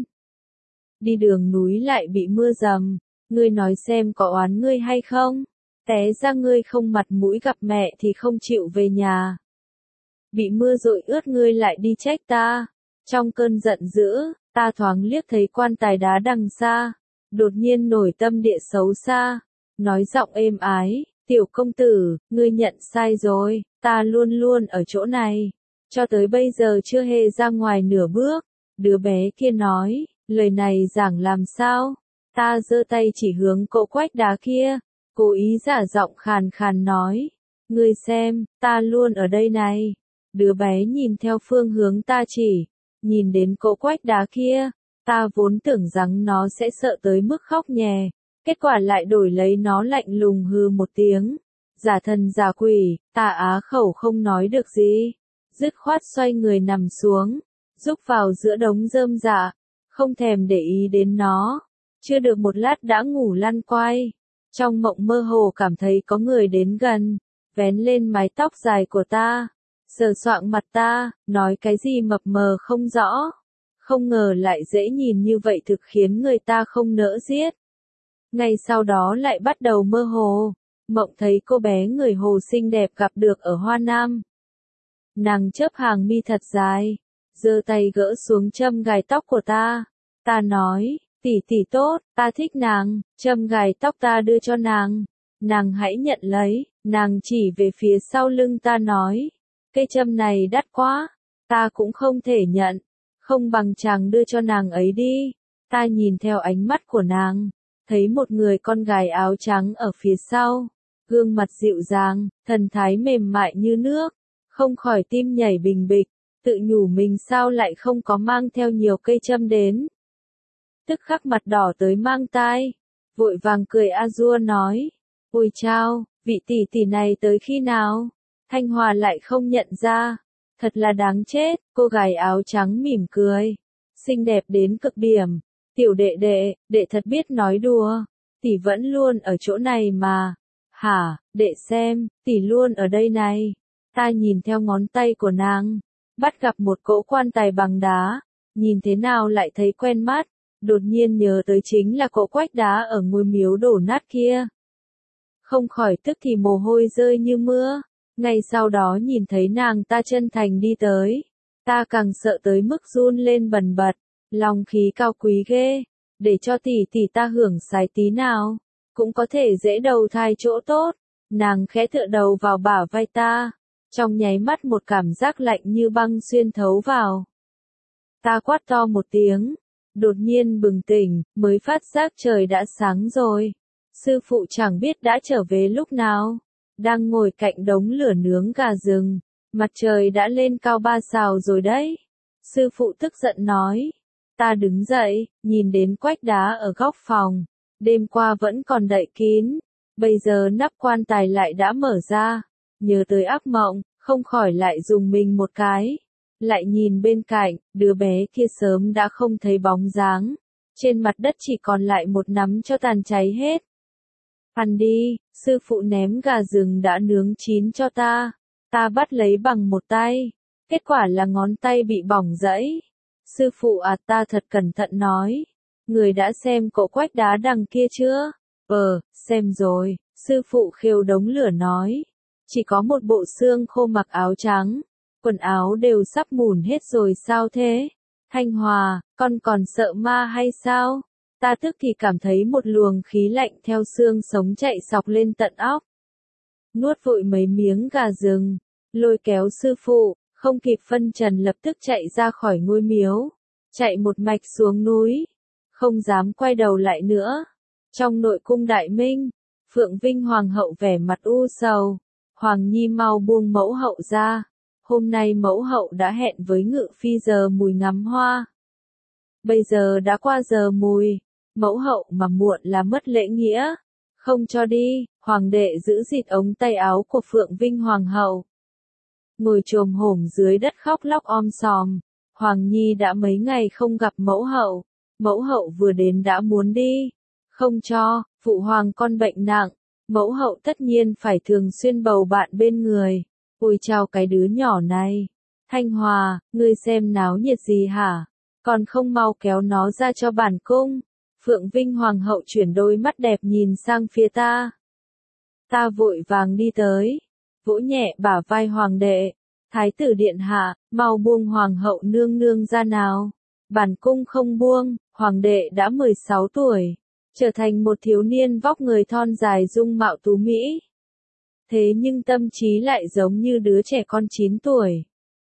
Đi đường núi lại bị mưa dầm, ngươi nói xem có oán ngươi hay không? Té ra ngươi không mặt mũi gặp mẹ thì không chịu về nhà. Bị mưa dội ướt ngươi lại đi trách ta. Trong cơn giận dữ, ta thoáng liếc thấy quan tài đá đằng xa, đột nhiên nổi tâm địa xấu xa, nói giọng êm ái, tiểu công tử, ngươi nhận sai rồi, ta luôn luôn ở chỗ này, cho tới bây giờ chưa hề ra ngoài nửa bước. Đứa bé kia nói, lời này giảng làm sao? Ta giơ tay chỉ hướng cỗ quách đá kia, cố ý giả giọng khàn khàn nói, ngươi xem, ta luôn ở đây này. Đứa bé nhìn theo phương hướng ta chỉ, nhìn đến cỗ quách đá kia, ta vốn tưởng rằng nó sẽ sợ tới mức khóc nhè, kết quả lại đổi lấy nó lạnh lùng hừ một tiếng, giả thần giả quỷ, ta á khẩu không nói được gì, dứt khoát xoay người nằm xuống, rúc vào giữa đống rơm rạ, không thèm để ý đến nó, chưa được một lát đã ngủ lăn quay, trong mộng mơ hồ cảm thấy có người đến gần, vén lên mái tóc dài của ta. Sờ soạng mặt ta, nói cái gì mập mờ không rõ. Không ngờ lại dễ nhìn như vậy thực khiến người ta không nỡ giết. Ngay sau đó lại bắt đầu mơ hồ. Mộng thấy cô bé người Hồ xinh đẹp gặp được ở Hoa Nam. Nàng chớp hàng mi thật dài, giơ tay gỡ xuống châm gài tóc của ta. Ta nói, tỷ tỷ tốt, ta thích nàng, châm gài tóc ta đưa cho nàng. Nàng hãy nhận lấy, nàng chỉ về phía sau lưng ta nói. Cây châm này đắt quá, ta cũng không thể nhận, không bằng chàng đưa cho nàng ấy đi. Ta nhìn theo ánh mắt của nàng, thấy một người con gái áo trắng ở phía sau, gương mặt dịu dàng, thần thái mềm mại như nước, không khỏi tim nhảy bình bịch, tự nhủ mình sao lại không có mang theo nhiều cây châm đến. Tức khắc mặt đỏ tới mang tai, vội vàng cười a dua nói, ôi chao, vị tỷ tỷ này tới khi nào? Thanh Hòa lại không nhận ra, thật là đáng chết. Cô gái áo trắng mỉm cười, xinh đẹp đến cực điểm. Tiểu đệ đệ, đệ thật biết nói đùa, tỷ vẫn luôn ở chỗ này mà. Hả, đệ xem, tỷ luôn ở đây này. Ta nhìn theo ngón tay của nàng, bắt gặp một cỗ quan tài bằng đá, nhìn thế nào lại thấy quen mắt, đột nhiên nhớ tới chính là cỗ quách đá ở ngôi miếu đổ nát kia. Không khỏi tức thì mồ hôi rơi như mưa, ngay sau đó nhìn thấy nàng ta chân thành đi tới, ta càng sợ tới mức run lên bần bật, lòng khí cao quý ghê, để cho tỷ tỷ ta hưởng sái tí nào, cũng có thể dễ đầu thai chỗ tốt. Nàng khẽ tựa đầu vào bả vai ta, trong nháy mắt một cảm giác lạnh như băng xuyên thấu vào. Ta quát to một tiếng, đột nhiên bừng tỉnh, mới phát giác trời đã sáng rồi. Sư phụ chẳng biết đã trở về lúc nào, đang ngồi cạnh đống lửa nướng gà rừng, mặt trời đã lên cao ba sào rồi đấy. Sư phụ tức giận nói, ta đứng dậy, nhìn đến quách đá ở góc phòng, đêm qua vẫn còn đậy kín, bây giờ nắp quan tài lại đã mở ra, nhớ tới ác mộng, không khỏi lại dùng mình một cái. Lại nhìn bên cạnh, đứa bé kia sớm đã không thấy bóng dáng, trên mặt đất chỉ còn lại một nắm cho tàn cháy hết. Ăn đi, sư phụ ném gà rừng đã nướng chín cho ta, ta bắt lấy bằng một tay, kết quả là ngón tay bị bỏng rẫy. Sư phụ à, ta thật cẩn thận nói, người đã xem cỗ quách đá đằng kia chưa? Ờ, xem rồi, sư phụ khều đống lửa nói, chỉ có một bộ xương khô mặc áo trắng, quần áo đều sắp mủn hết rồi sao thế? Thanh Hòa, con còn sợ ma hay sao? Ta tức thì cảm thấy một luồng khí lạnh theo xương sống chạy sọc lên tận óc. Nuốt vội mấy miếng gà rừng, lôi kéo sư phụ, không kịp phân trần lập tức chạy ra khỏi ngôi miếu, chạy một mạch xuống núi, không dám quay đầu lại nữa. Trong nội cung Đại Minh, Phượng Vinh Hoàng hậu vẻ mặt u sầu, Hoàng Nhi mau buông mẫu hậu ra, hôm nay mẫu hậu đã hẹn với Ngự Phi giờ mùi ngắm hoa. Bây giờ đã qua giờ mùi, mẫu hậu mà muộn là mất lễ nghĩa, không cho đi. Hoàng đệ giữ dịt ống tay áo của Phượng Vinh Hoàng hậu, ngồi chồm hổm dưới đất khóc lóc om sòm. Hoàng Nhi đã mấy ngày không gặp mẫu hậu, mẫu hậu vừa đến đã muốn đi, không cho. Phụ hoàng con bệnh nặng, mẫu hậu tất nhiên phải thường xuyên bầu bạn bên người. Ôi chao cái đứa nhỏ này, Thanh Hòa, ngươi xem náo nhiệt gì hả? Còn không mau kéo nó ra cho bản cung. Phượng Vinh Hoàng hậu chuyển đôi mắt đẹp nhìn sang phía ta. Ta vội vàng đi tới, vỗ nhẹ bả vai hoàng đệ. Thái tử điện hạ, mau buông hoàng hậu nương nương ra nào. Bản cung không buông. Hoàng đệ đã mười sáu tuổi, trở thành một thiếu niên vóc người thon dài dung mạo tú mỹ. Thế nhưng tâm trí lại giống như đứa trẻ con chín tuổi.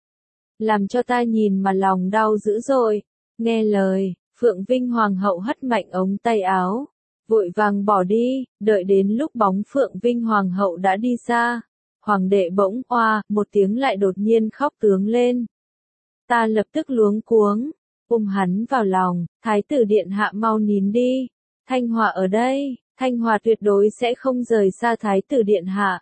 Làm cho ta nhìn mà lòng đau dữ dội. Nghe lời, Phượng Vinh Hoàng hậu hất mạnh ống tay áo, vội vàng bỏ đi. Đợi đến lúc bóng Phượng Vinh Hoàng hậu đã đi xa, hoàng đệ bỗng oa một tiếng lại đột nhiên khóc tướng lên. Ta lập tức luống cuống, ôm hắn vào lòng. Thái tử điện hạ mau nín đi, Thanh Hòa ở đây, Thanh Hòa tuyệt đối sẽ không rời xa Thái tử điện hạ.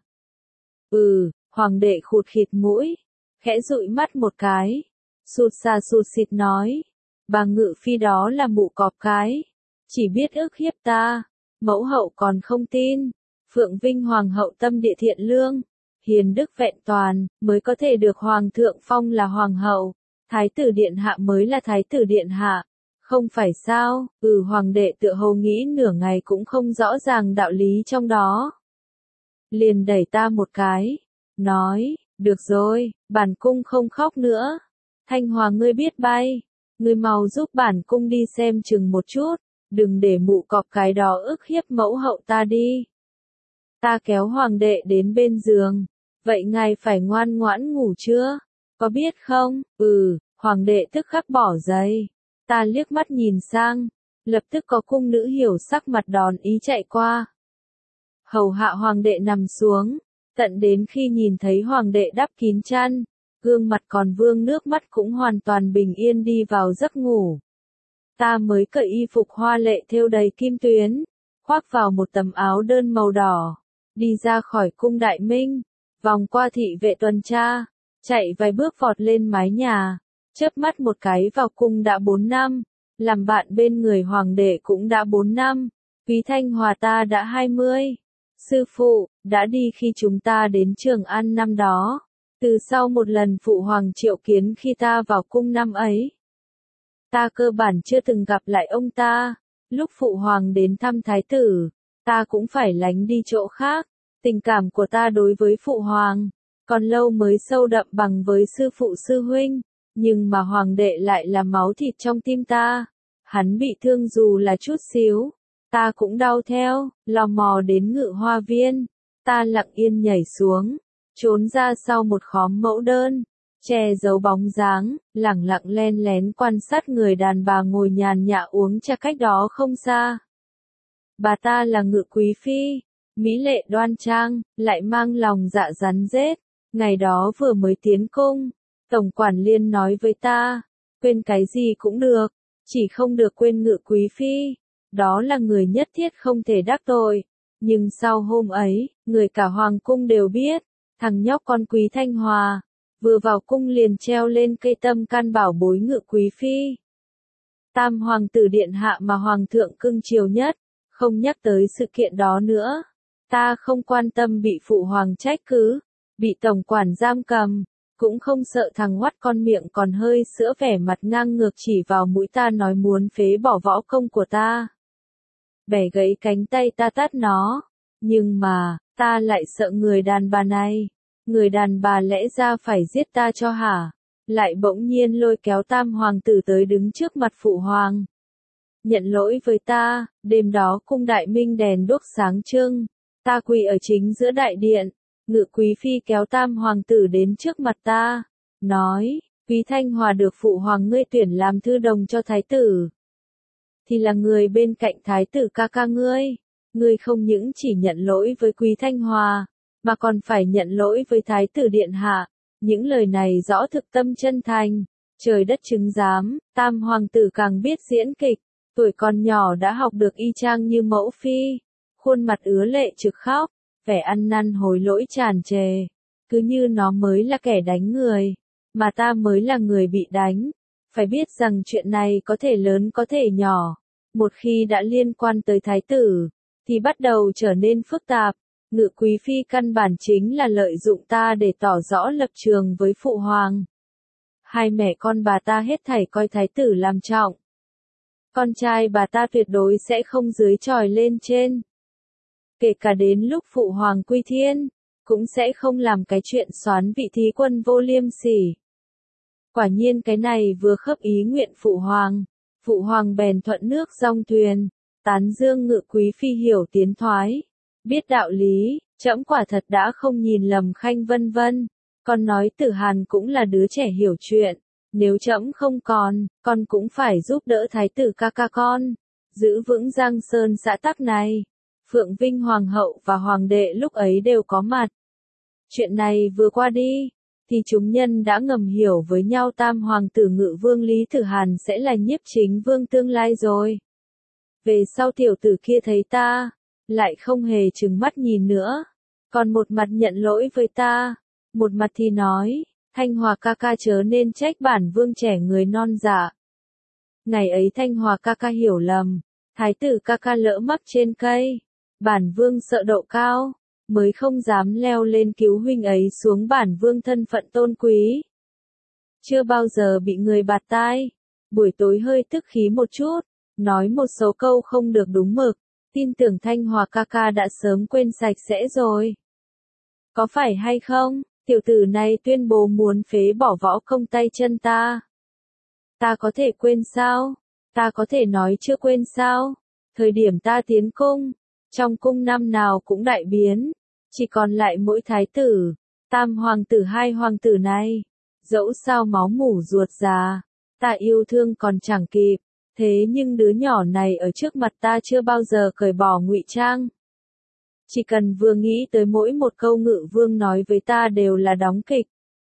Ừ, hoàng đệ khụt khịt mũi, khẽ dụi mắt một cái, sụt sà sụt xịt nói, bà Ngự Phi đó là mụ cọp cái, chỉ biết ức hiếp ta, mẫu hậu còn không tin. Phượng Vinh Hoàng hậu tâm địa thiện lương, hiền đức vẹn toàn, mới có thể được hoàng thượng phong là hoàng hậu, Thái tử điện hạ mới là Thái tử điện hạ, không phải sao? Ừ, hoàng đệ tựa hồ nghĩ nửa ngày cũng không rõ ràng đạo lý trong đó. Liền đẩy ta một cái, nói, được rồi, bản cung không khóc nữa. Thanh Hòa ngươi biết bay, ngươi mau giúp bản cung đi xem chừng một chút, đừng để mụ cọp cái đó ức hiếp mẫu hậu ta đi. Ta kéo hoàng đệ đến bên giường, vậy ngài phải ngoan ngoãn ngủ chưa, có biết không? Ừ, hoàng đệ tức khắc bỏ giày. Ta liếc mắt nhìn sang, lập tức có cung nữ hiểu sắc mặt đòn ý chạy qua. Hầu hạ hoàng đệ nằm xuống, tận đến khi nhìn thấy hoàng đệ đắp kín chăn, gương mặt còn vương nước mắt cũng hoàn toàn bình yên đi vào giấc ngủ. Ta mới cởi y phục hoa lệ thêu đầy kim tuyến, khoác vào một tấm áo đơn màu đỏ, đi ra khỏi cung đại minh, vòng qua thị vệ tuần tra, chạy vài bước vọt lên mái nhà, chớp mắt một cái vào cung đã bốn năm, làm bạn bên người hoàng đệ cũng đã bốn năm, Quý Thanh Hòa ta đã hai mươi. Sư phụ, đã đi khi chúng ta đến Trường An năm đó, từ sau một lần phụ hoàng triệu kiến khi ta vào cung năm ấy. Ta cơ bản chưa từng gặp lại ông ta, lúc phụ hoàng đến thăm thái tử, ta cũng phải lánh đi chỗ khác, tình cảm của ta đối với phụ hoàng, còn lâu mới sâu đậm bằng với sư phụ sư huynh, nhưng mà hoàng đệ lại là máu thịt trong tim ta, hắn bị thương dù là chút xíu, ta cũng đau theo, lò mò đến Ngự Hoa Viên, ta lặng yên nhảy xuống, trốn ra sau một khóm mẫu đơn, che giấu bóng dáng, lẳng lặng len lén quan sát người đàn bà ngồi nhàn nhã uống trà cách đó không xa. Bà ta là Ngự Quý Phi, mỹ lệ đoan trang, lại mang lòng dạ rắn rết, ngày đó vừa mới tiến cung, Tổng quản liên nói với ta, quên cái gì cũng được, chỉ không được quên Ngự Quý Phi, đó là người nhất thiết không thể đắc tội. Nhưng sau hôm ấy, người cả hoàng cung đều biết, thằng nhóc con Quý Thanh Hòa, vừa vào cung liền treo lên cây tâm can bảo bối Ngự Quý Phi. Tam hoàng tử điện hạ mà hoàng thượng cưng chiều nhất, không nhắc tới sự kiện đó nữa. Ta không quan tâm bị phụ hoàng trách cứ, bị tổng quản giam cầm, cũng không sợ thằng ngoắt con miệng còn hơi sữa vẻ mặt ngang ngược chỉ vào mũi ta nói muốn phế bỏ võ công của ta. Bẻ gãy cánh tay ta tát nó, nhưng mà, ta lại sợ người đàn bà này. Người đàn bà lẽ ra phải giết ta cho hả? Lại bỗng nhiên lôi kéo tam hoàng tử tới đứng trước mặt phụ hoàng. Nhận lỗi với ta, đêm đó cung đại minh đèn đuốc sáng trưng, ta quỳ ở chính giữa đại điện, Ngự Quý Phi kéo tam hoàng tử đến trước mặt ta, nói, Quý Thanh Hòa được phụ hoàng ngươi tuyển làm thư đồng cho thái tử. Thì là người bên cạnh thái tử ca ca ngươi, ngươi không những chỉ nhận lỗi với Quý Thanh Hòa, mà còn phải nhận lỗi với thái tử điện hạ. Những lời này rõ thực tâm chân thành, trời đất chứng giám, tam hoàng tử càng biết diễn kịch, tuổi còn nhỏ đã học được y chang như mẫu phi, khuôn mặt ứa lệ trực khóc, vẻ ăn năn hối lỗi tràn trề, cứ như nó mới là kẻ đánh người, mà ta mới là người bị đánh. Phải biết rằng chuyện này có thể lớn có thể nhỏ, một khi đã liên quan tới thái tử, thì bắt đầu trở nên phức tạp. Ngự Quý Phi căn bản chính là lợi dụng ta để tỏ rõ lập trường với phụ hoàng. Hai mẹ con bà ta hết thảy coi thái tử làm trọng. Con trai bà ta tuyệt đối sẽ không dưới chòi lên trên. Kể cả đến lúc phụ hoàng quy thiên, cũng sẽ không làm cái chuyện soán vị thí quân vô liêm sỉ. Quả nhiên cái này vừa khớp ý nguyện phụ hoàng, phụ hoàng bèn thuận nước dong thuyền, tán dương Ngự Quý Phi hiểu tiến thoái. Biết đạo lý, trẫm quả thật đã không nhìn lầm khanh vân vân, con nói Tử Hàn cũng là đứa trẻ hiểu chuyện, nếu trẫm không còn, con cũng phải giúp đỡ thái tử ca ca con, giữ vững Giang Sơn xã tắc này. Phượng Vinh Hoàng hậu và Hoàng đệ lúc ấy đều có mặt. Chuyện này vừa qua đi, thì chúng nhân đã ngầm hiểu với nhau tam hoàng tử Ngự Vương Lý Tử Hàn sẽ là nhiếp chính vương tương lai rồi. Về sau tiểu tử kia thấy ta, lại không hề trừng mắt nhìn nữa, còn một mặt nhận lỗi với ta, một mặt thì nói, Thanh Hòa ca ca chớ nên trách bản vương trẻ người non dạ. Ngày ấy Thanh Hòa ca ca hiểu lầm, thái tử ca ca lỡ mắc trên cây, bản vương sợ độ cao, mới không dám leo lên cứu huynh ấy xuống, bản vương thân phận tôn quý. Chưa bao giờ bị người bạt tai, buổi tối hơi tức khí một chút, nói một số câu không được đúng mực. Tin tưởng Thanh Hòa ca ca đã sớm quên sạch sẽ rồi. Có phải hay không, tiểu tử này tuyên bố muốn phế bỏ võ công tay chân ta. Ta có thể quên sao? Ta có thể nói chưa quên sao? Thời điểm ta tiến cung, trong cung năm nào cũng đại biến, chỉ còn lại mỗi thái tử, tam hoàng tử hai hoàng tử này. Dẫu sao máu mủ ruột già, ta yêu thương còn chẳng kịp, thế nhưng đứa nhỏ này ở trước mặt ta chưa bao giờ cởi bỏ ngụy trang. Chỉ cần vừa nghĩ tới mỗi một câu Ngự Vương nói với ta đều là đóng kịch.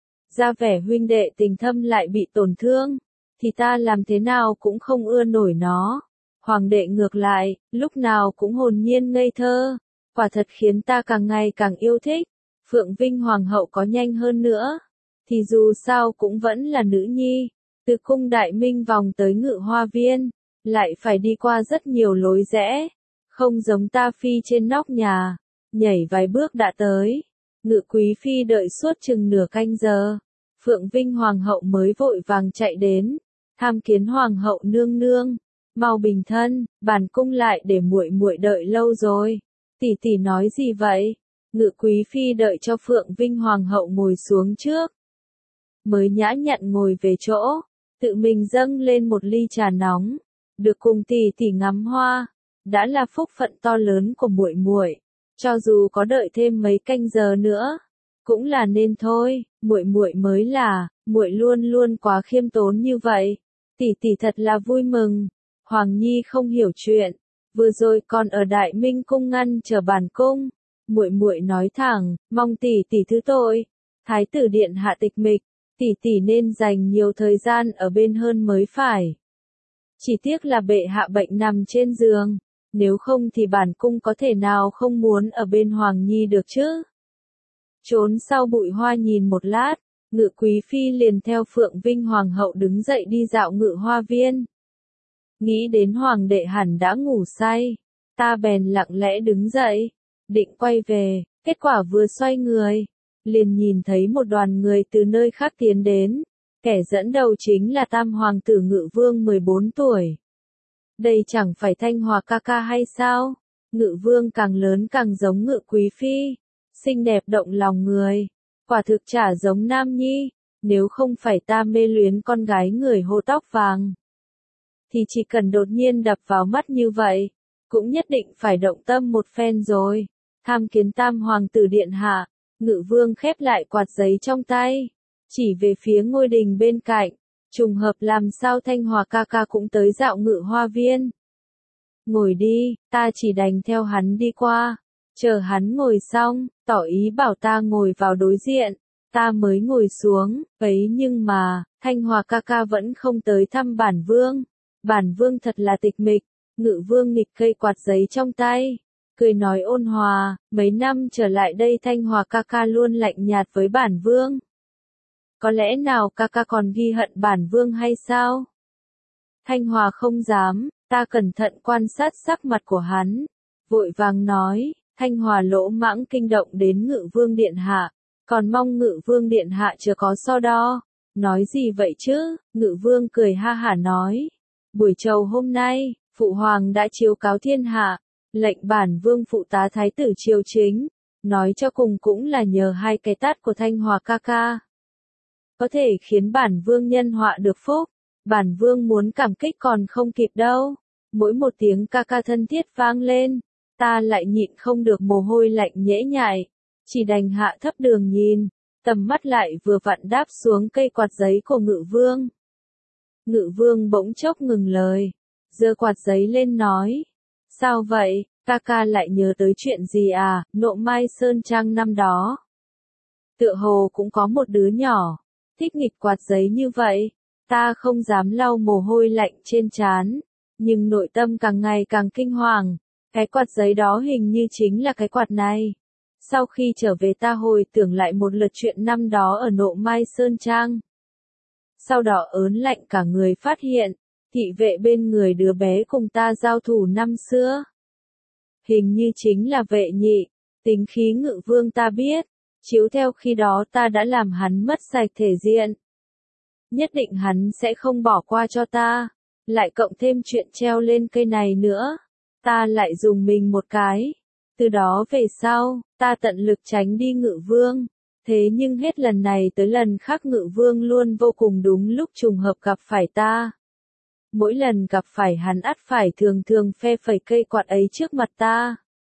Ra vẻ huynh đệ tình thâm lại bị tổn thương, thì ta làm thế nào cũng không ưa nổi nó. Hoàng đệ ngược lại, lúc nào cũng hồn nhiên ngây thơ, quả thật khiến ta càng ngày càng yêu thích. Phượng Vinh Hoàng hậu có nhanh hơn nữa, thì dù sao cũng vẫn là nữ nhi, từ cung Đại Minh vòng tới Ngự Hoa Viên, lại phải đi qua rất nhiều lối rẽ, không giống ta phi trên nóc nhà, nhảy vài bước đã tới. Ngự Quý Phi đợi suốt chừng nửa canh giờ, Phượng Vinh Hoàng hậu mới vội vàng chạy đến, tham kiến Hoàng hậu nương nương, mau bình thân, bản cung lại để muội muội đợi lâu rồi. Tỷ tỷ nói gì vậy? Ngự Quý Phi đợi cho Phượng Vinh Hoàng hậu ngồi xuống trước, mới nhã nhặn ngồi về chỗ, tự mình dâng lên một ly trà nóng, được cùng tỷ tỷ ngắm hoa, đã là phúc phận to lớn của muội muội, cho dù có đợi thêm mấy canh giờ nữa, cũng là nên thôi, muội muội mới là, muội luôn luôn quá khiêm tốn như vậy. Tỷ tỷ thật là vui mừng. Hoàng nhi không hiểu chuyện, vừa rồi còn ở Đại Minh cung ngăn chờ bản cung, muội muội nói thẳng, mong tỷ tỷ thứ tội. Thái tử điện hạ tịch mịch, tỷ tỷ nên dành nhiều thời gian ở bên hơn mới phải. Chỉ tiếc là bệ hạ bệnh nằm trên giường, nếu không thì bản cung có thể nào không muốn ở bên Hoàng nhi được chứ. Trốn sau bụi hoa nhìn một lát, Ngự Quý Phi liền theo Phượng Vinh Hoàng hậu đứng dậy đi dạo Ngự Hoa Viên. Nghĩ đến Hoàng đệ hẳn đã ngủ say, ta bèn lặng lẽ đứng dậy, định quay về, kết quả vừa xoay người, liền nhìn thấy một đoàn người từ nơi khác tiến đến, kẻ dẫn đầu chính là tam hoàng tử Ngự Vương mười bốn tuổi. Đây chẳng phải Thanh Hòa ca ca hay sao? Ngự Vương càng lớn càng giống Ngự Quý Phi, xinh đẹp động lòng người, quả thực chả giống Nam Nhi, nếu không phải ta mê luyến con gái người hô tóc vàng, thì chỉ cần đột nhiên đập vào mắt như vậy, cũng nhất định phải động tâm một phen rồi. Tham kiến tam hoàng tử điện hạ, Ngự Vương khép lại quạt giấy trong tay, chỉ về phía ngôi đình bên cạnh, trùng hợp làm sao Thanh Hòa ca ca cũng tới dạo Ngự Hoa Viên. Ngồi đi, ta chỉ đành theo hắn đi qua, chờ hắn ngồi xong, tỏ ý bảo ta ngồi vào đối diện, ta mới ngồi xuống, ấy nhưng mà, Thanh Hòa ca ca vẫn không tới thăm bản vương. Bản vương thật là tịch mịch. Ngự Vương nghịch cây quạt giấy trong tay, cười nói ôn hòa, mấy năm trở lại đây Thanh Hòa ca ca luôn lạnh nhạt với bản vương. Có lẽ nào ca ca còn ghi hận bản vương hay sao? Thanh Hòa không dám, ta cẩn thận quan sát sắc mặt của hắn, vội vàng nói, Thanh Hòa lỗ mãng kinh động đến Ngự Vương điện hạ, còn mong Ngự Vương điện hạ chưa có so đo. Nói gì vậy chứ? Ngự Vương cười ha hả nói, buổi trầu hôm nay, Phụ Hoàng đã chiếu cáo thiên hạ, lệnh bản vương phụ tá thái tử triều chính, nói cho cùng cũng là nhờ hai cái tát của Thanh Hòa ca ca. Có thể khiến bản vương nhân họa được phúc, bản vương muốn cảm kích còn không kịp đâu. Mỗi một tiếng ca ca thân thiết vang lên, ta lại nhịn không được mồ hôi lạnh nhễ nhại, chỉ đành hạ thấp đường nhìn, tầm mắt lại vừa vặn đáp xuống cây quạt giấy của Ngự Vương. Ngự Vương bỗng chốc ngừng lời, giơ quạt giấy lên nói, sao vậy, ca ca lại nhớ tới chuyện gì à? Nộ Mai Sơn Trang năm đó, tựa hồ cũng có một đứa nhỏ thích nghịch quạt giấy như vậy. Ta không dám lau mồ hôi lạnh trên trán, nhưng nội tâm càng ngày càng kinh hoàng. Cái quạt giấy đó hình như chính là cái quạt này. Sau khi trở về ta hồi tưởng lại một lượt chuyện năm đó ở Nộ Mai Sơn Trang, sau đó ớn lạnh cả người, phát hiện thị vệ bên người đứa bé cùng ta giao thủ năm xưa, hình như chính là Vệ Nhị. Tính khí Ngự Vương ta biết, chiếu theo khi đó ta đã làm hắn mất sạch thể diện, nhất định hắn sẽ không bỏ qua cho ta. Lại cộng thêm chuyện treo lên cây này nữa, ta lại dùng mình một cái. Từ đó về sau, ta tận lực tránh đi Ngự Vương. Thế nhưng hết lần này tới lần khác Ngự Vương luôn vô cùng đúng lúc trùng hợp gặp phải ta. mỗi lần gặp phải hắn ắt phải thường thường phe phẩy cây quạt ấy trước mặt ta.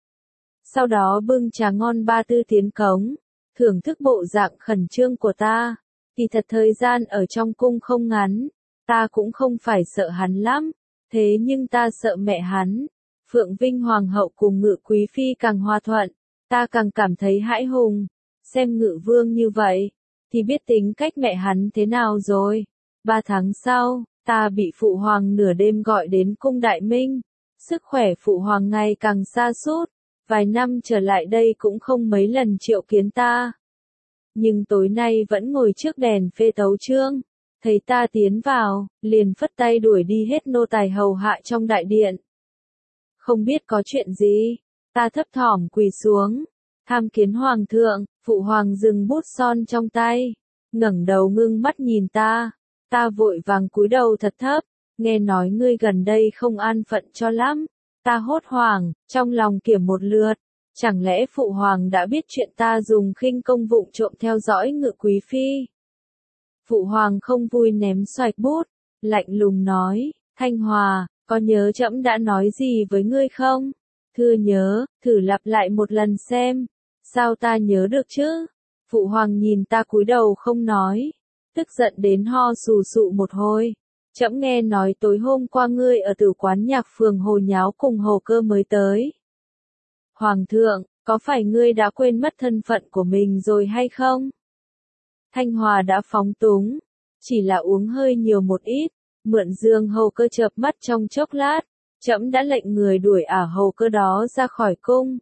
Sau đó bưng trà ngon ba tư tiến cống, thưởng thức bộ dạng khẩn trương của ta. Kỳ thật thời gian ở trong cung không ngắn, ta cũng không phải sợ hắn lắm, thế nhưng ta sợ mẹ hắn. Phượng Vinh Hoàng hậu cùng Ngự Quý Phi càng hòa thuận, ta càng cảm thấy hãi hùng. Xem Ngự Vương như vậy, thì biết tính cách mẹ hắn thế nào rồi. Ba tháng sau, ta bị Phụ Hoàng nửa đêm gọi đến cung Đại Minh. Sức khỏe Phụ Hoàng ngày càng sa sút, vài năm trở lại đây cũng không mấy lần triệu kiến ta. Nhưng tối nay vẫn ngồi trước đèn phê tấu chương, thấy ta tiến vào, liền phất tay đuổi đi hết nô tài hầu hạ trong đại điện. Không biết có chuyện gì, ta thấp thỏm quỳ xuống, tham kiến Hoàng thượng. Phụ Hoàng dừng bút son trong tay, ngẩng đầu ngưng mắt nhìn ta, ta vội vàng cúi đầu thật thấp, nghe nói ngươi gần đây không an phận cho lắm. Ta hốt hoảng, trong lòng kiểm một lượt, chẳng lẽ Phụ Hoàng đã biết chuyện ta dùng khinh công vụng trộm theo dõi Ngự Quý Phi? Phụ Hoàng không vui ném xoạch bút, lạnh lùng nói, Thanh Hòa, có nhớ trẫm đã nói gì với ngươi không? Thưa nhớ, thử lặp lại một lần xem. Sao ta nhớ được chứ? Phụ Hoàng nhìn ta cúi đầu không nói, tức giận đến ho sù sụ một hồi. Trẫm nghe nói tối hôm qua ngươi ở tử quán nhạc phường hồ nháo cùng Hồ Cơ mới tới. Hoàng thượng, có phải ngươi đã quên mất thân phận của mình rồi hay không? Thanh Hòa đã phóng túng, chỉ là uống hơi nhiều một ít, mượn giường Hồ Cơ chợp mắt trong chốc lát, trẫm đã lệnh người đuổi ả Hồ Cơ đó ra khỏi cung.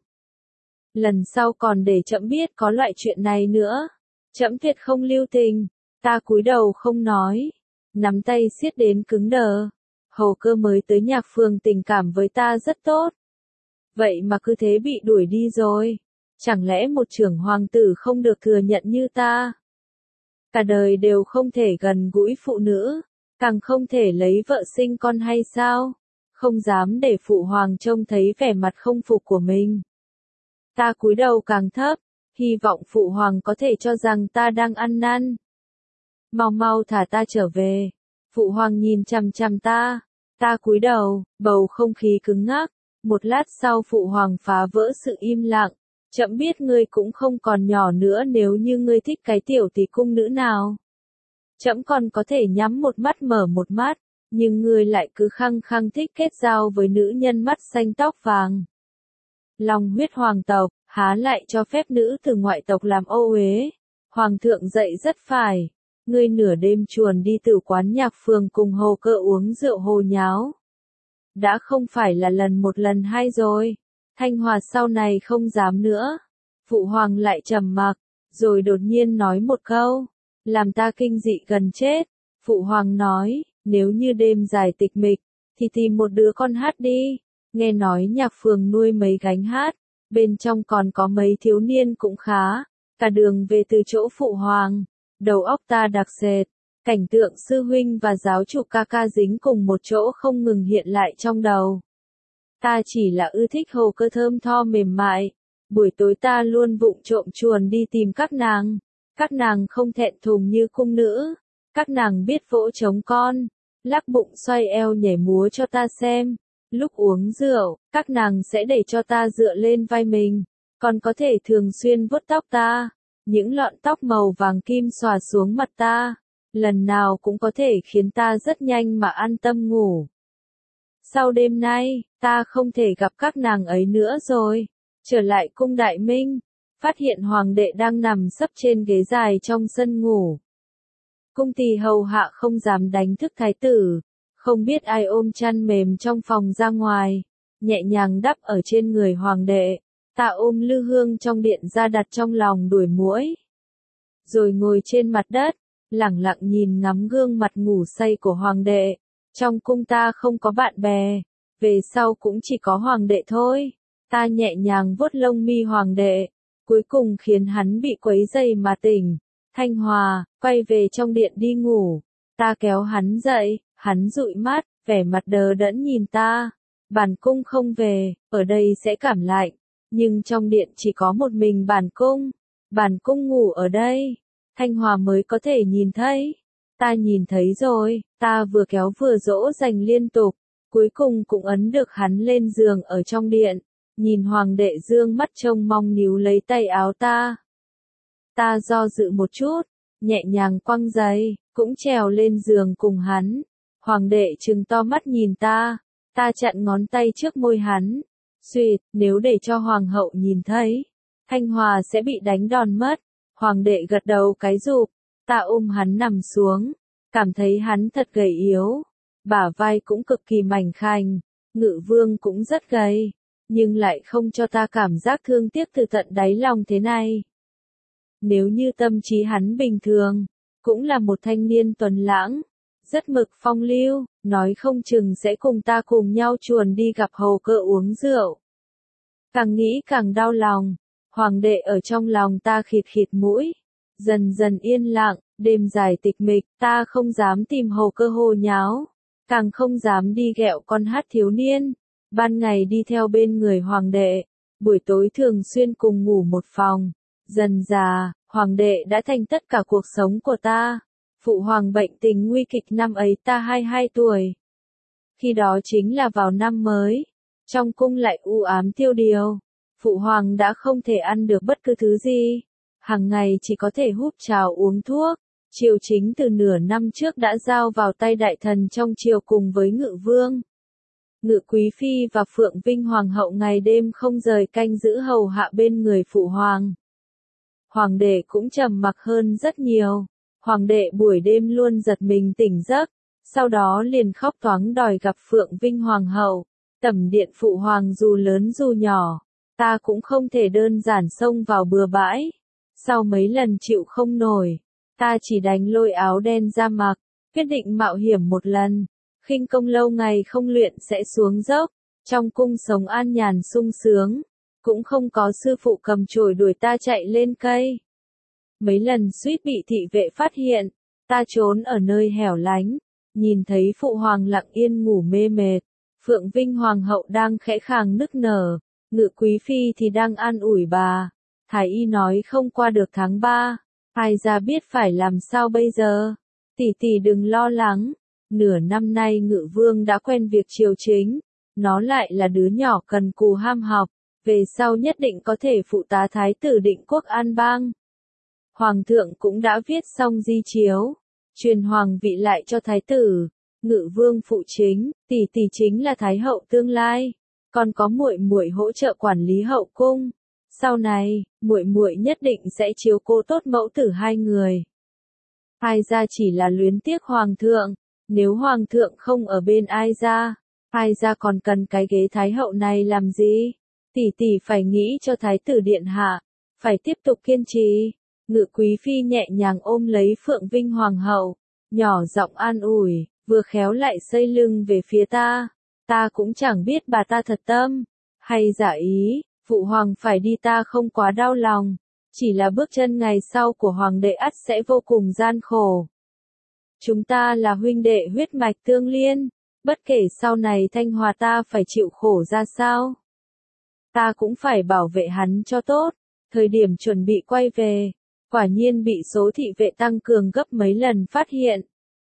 Lần sau còn để trẫm biết có loại chuyện này nữa, trẫm tuyệt không lưu tình. Ta cúi đầu không nói, nắm tay siết đến cứng đờ. Hồ Cơ mới tới nhạc phường tình cảm với ta rất tốt, vậy mà cứ thế bị đuổi đi rồi. Chẳng lẽ một trưởng hoàng tử không được thừa nhận như ta? Cả đời đều không thể gần gũi phụ nữ, càng không thể lấy vợ sinh con hay sao? Không dám để Phụ Hoàng trông thấy vẻ mặt không phục của mình. Ta cúi đầu càng thấp, hy vọng Phụ Hoàng có thể cho rằng ta đang ăn năn. Mau mau thả ta trở về. Phụ Hoàng nhìn chằm chằm ta, ta cúi đầu, bầu không khí cứng ngắc. Một lát sau Phụ Hoàng phá vỡ sự im lặng, trẫm biết ngươi cũng không còn nhỏ nữa nếu như ngươi thích cái tiểu tỷ cung nữ nào. Trẫm còn có thể nhắm một mắt mở một mắt, nhưng ngươi lại cứ khăng khăng thích kết giao với nữ nhân mắt xanh tóc vàng. Long huyết hoàng tộc, há lại cho phép nữ từ ngoại tộc làm ô uế. Hoàng thượng dạy rất phải, ngươi nửa đêm chuồn đi từ quán nhạc phường cùng Hồ Cơ uống rượu hồ nháo. Đã không phải là lần một lần hai rồi. Thanh Hòa sau này không dám nữa. Phụ Hoàng lại trầm mặc, rồi đột nhiên nói một câu, làm ta kinh dị gần chết. Phụ Hoàng nói, nếu như đêm dài tịch mịch, thì tìm một đứa con hát đi. Nghe nói nhạc phường nuôi mấy gánh hát, bên trong còn có mấy thiếu niên cũng khá. Cả đường về từ chỗ Phụ Hoàng, đầu óc ta đặc sệt. Cảnh tượng sư huynh và giáo chủ ca ca dính cùng một chỗ không ngừng hiện lại trong đầu. Ta chỉ là ưa thích Hồ Cơ thơm tho mềm mại. Buổi tối ta luôn vụng trộm chuồn đi tìm các nàng. Các nàng không thẹn thùng như cung nữ. Các nàng biết vỗ trống con, lắc bụng xoay eo nhảy múa cho ta xem. Lúc uống rượu, các nàng sẽ để cho ta dựa lên vai mình. Còn có thể thường xuyên vuốt tóc ta. Những lọn tóc màu vàng kim xòa xuống mặt ta. Lần nào cũng có thể khiến ta rất nhanh mà an tâm ngủ. Sau đêm nay, ta không thể gặp các nàng ấy nữa rồi. Trở lại cung Đại Minh, phát hiện hoàng đệ đang nằm sấp trên ghế dài trong sân ngủ. Cung tỳ hầu hạ không dám đánh thức thái tử, không biết ai ôm chăn mềm trong phòng ra ngoài, nhẹ nhàng đắp ở trên người hoàng đệ. Ta ôm lư hương trong điện ra đặt trong lòng đuổi muỗi. Rồi ngồi trên mặt đất, lẳng lặng nhìn ngắm gương mặt ngủ say của hoàng đệ. Trong cung ta không có bạn bè, về sau cũng chỉ có hoàng đệ thôi. Ta nhẹ nhàng vuốt lông mi hoàng đệ, cuối cùng khiến hắn bị quấy dày mà tỉnh. Thanh Hòa, quay về trong điện đi ngủ. Ta kéo hắn dậy, hắn dụi mắt, vẻ mặt đờ đẫn nhìn ta. Bản cung không về, ở đây sẽ cảm lạnh, nhưng trong điện chỉ có một mình bản cung. Bản cung ngủ ở đây, Thanh Hòa mới có thể nhìn thấy. Ta nhìn thấy rồi, ta vừa kéo vừa dỗ dành liên tục, cuối cùng cũng ấn được hắn lên giường ở trong điện, nhìn hoàng đệ dương mắt trông mong níu lấy tay áo ta. Ta do dự một chút, nhẹ nhàng quăng giày, cũng trèo lên giường cùng hắn. Hoàng đệ trừng to mắt nhìn ta, ta chặn ngón tay trước môi hắn. Xuyệt, nếu để cho hoàng hậu nhìn thấy, Thanh Hòa sẽ bị đánh đòn mất. Hoàng đệ gật đầu cái rụp, ta ôm hắn nằm xuống, cảm thấy hắn thật gầy yếu, bả vai cũng cực kỳ mảnh khảnh, Ngự Vương cũng rất gầy, nhưng lại không cho ta cảm giác thương tiếc từ tận đáy lòng thế này. Nếu như tâm trí hắn bình thường, cũng là một thanh niên tuấn lãng, rất mực phong lưu, nói không chừng sẽ cùng ta cùng nhau chuồn đi gặp hầu cơ uống rượu. Càng nghĩ càng đau lòng, hoàng đệ ở trong lòng ta khịt khịt mũi, dần dần yên lặng, đêm dài tịch mịch, ta không dám tìm hầu cơ hồ nháo, càng không dám đi ghẹo con hát thiếu niên, ban ngày đi theo bên người hoàng đệ, buổi tối thường xuyên cùng ngủ một phòng. Dần già, hoàng đệ đã thành tất cả cuộc sống của ta. Phụ hoàng bệnh tình nguy kịch năm ấy ta hai mươi hai tuổi. Khi đó chính là vào năm mới, trong cung lại u ám tiêu điều. Phụ hoàng đã không thể ăn được bất cứ thứ gì, hàng ngày chỉ có thể húp trà uống thuốc. Triều chính từ nửa năm trước đã giao vào tay đại thần trong triều cùng với Ngự Vương. Ngự Quý Phi và Phượng Vinh Hoàng hậu ngày đêm không rời canh giữ hầu hạ bên người phụ hoàng. Hoàng đệ cũng trầm mặc hơn rất nhiều. Hoàng đệ buổi đêm luôn giật mình tỉnh giấc, sau đó liền khóc toáng đòi gặp Phượng Vinh Hoàng hậu. Tẩm điện phụ hoàng dù lớn dù nhỏ, ta cũng không thể đơn giản xông vào bừa bãi. Sau mấy lần chịu không nổi, ta chỉ đành lôi áo đen ra mặc, quyết định mạo hiểm một lần. Khinh công lâu ngày không luyện sẽ xuống dốc, trong cung sống an nhàn sung sướng, cũng không có sư phụ cầm chổi đuổi ta chạy lên cây. Mấy lần suýt bị thị vệ phát hiện, ta trốn ở nơi hẻo lánh, nhìn thấy phụ hoàng lặng yên ngủ mê mệt, Phượng Vinh Hoàng hậu đang khẽ khàng nức nở, Ngự Quý Phi thì đang an ủi bà. Thái y nói không qua được tháng ba, ai ra biết phải làm sao bây giờ. Tỷ tỷ đừng lo lắng, nửa năm nay Ngự Vương đã quen việc triều chính, nó lại là đứa nhỏ cần cù ham học, về sau nhất định có thể phụ tá thái tử định quốc an bang. Hoàng thượng cũng đã viết xong di chiếu, truyền hoàng vị lại cho thái tử. Ngự Vương phụ chính, tỷ tỷ chính là thái hậu tương lai, còn có muội muội hỗ trợ quản lý hậu cung. Sau này, muội muội nhất định sẽ chiếu cố tốt mẫu tử hai người. Ai gia chỉ là luyến tiếc hoàng thượng, nếu hoàng thượng không ở bên ai gia, ai gia còn cần cái ghế thái hậu này làm gì? Tỷ tỷ phải nghĩ cho thái tử điện hạ, phải tiếp tục kiên trì. Ngự Quý Phi nhẹ nhàng ôm lấy Phượng Vinh Hoàng hậu, nhỏ giọng an ủi, vừa khéo lại xây lưng về phía ta. Ta cũng chẳng biết bà ta thật tâm, hay giả ý, phụ hoàng phải đi ta không quá đau lòng, chỉ là bước chân ngày sau của hoàng đệ ắt sẽ vô cùng gian khổ. Chúng ta là huynh đệ huyết mạch tương liên, bất kể sau này Thanh Hòa ta phải chịu khổ ra sao. Ta cũng phải bảo vệ hắn cho tốt, thời điểm chuẩn bị quay về, quả nhiên bị số thị vệ tăng cường gấp mấy lần phát hiện.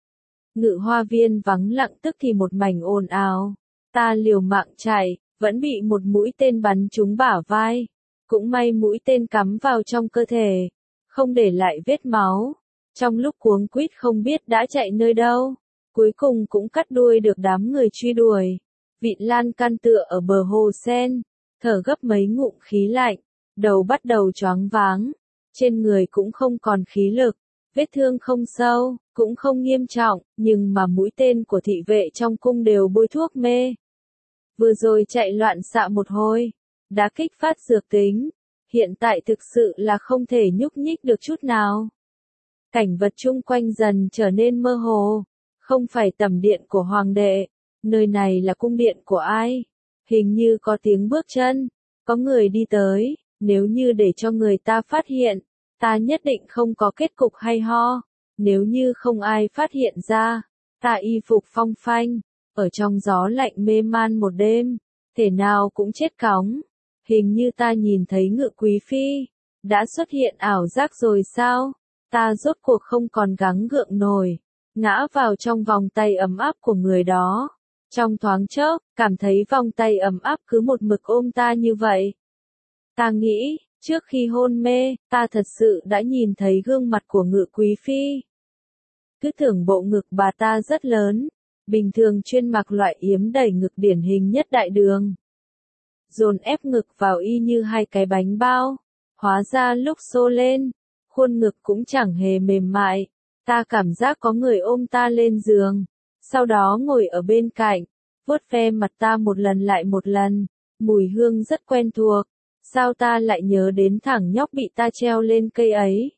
Ngự hoa viên vắng lặng tức thì một mảnh ồn ào, ta liều mạng chạy, vẫn bị một mũi tên bắn trúng bả vai, cũng may mũi tên cắm vào trong cơ thể, không để lại vết máu. Trong lúc cuống quýt không biết đã chạy nơi đâu, cuối cùng cũng cắt đuôi được đám người truy đuổi. Vịn lan can tựa ở bờ hồ sen, thở gấp mấy ngụm khí lạnh, đầu bắt đầu choáng váng, trên người cũng không còn khí lực, vết thương không sâu, cũng không nghiêm trọng, nhưng mà mũi tên của thị vệ trong cung đều bôi thuốc mê. Vừa rồi chạy loạn xạ một hồi, đã kích phát dược tính, hiện tại thực sự là không thể nhúc nhích được chút nào. Cảnh vật chung quanh dần trở nên mơ hồ, không phải tẩm điện của hoàng đệ, nơi này là cung điện của ai? Hình như có tiếng bước chân, có người đi tới, nếu như để cho người ta phát hiện, ta nhất định không có kết cục hay ho. Nếu như không ai phát hiện ra, ta y phục phong phanh, ở trong gió lạnh mê man một đêm, thể nào cũng chết cóng. Hình như ta nhìn thấy Ngự Quý Phi, đã xuất hiện ảo giác rồi sao? Ta rốt cuộc không còn gắng gượng nổi, ngã vào trong vòng tay ấm áp của người đó. Trong thoáng chốc, cảm thấy vòng tay ấm áp cứ một mực ôm ta như vậy. Ta nghĩ, trước khi hôn mê, ta thật sự đã nhìn thấy gương mặt của Ngự Quý Phi. Cứ tưởng bộ ngực bà ta rất lớn, bình thường chuyên mặc loại yếm đẩy ngực điển hình nhất đại đường. Dồn ép ngực vào y như hai cái bánh bao, hóa ra lúc xô lên, khuôn ngực cũng chẳng hề mềm mại. Ta cảm giác có người ôm ta lên giường, sau đó ngồi ở bên cạnh, vuốt ve mặt ta một lần lại một lần, mùi hương rất quen thuộc. Sao ta lại nhớ đến thằng nhóc bị ta treo lên cây ấy?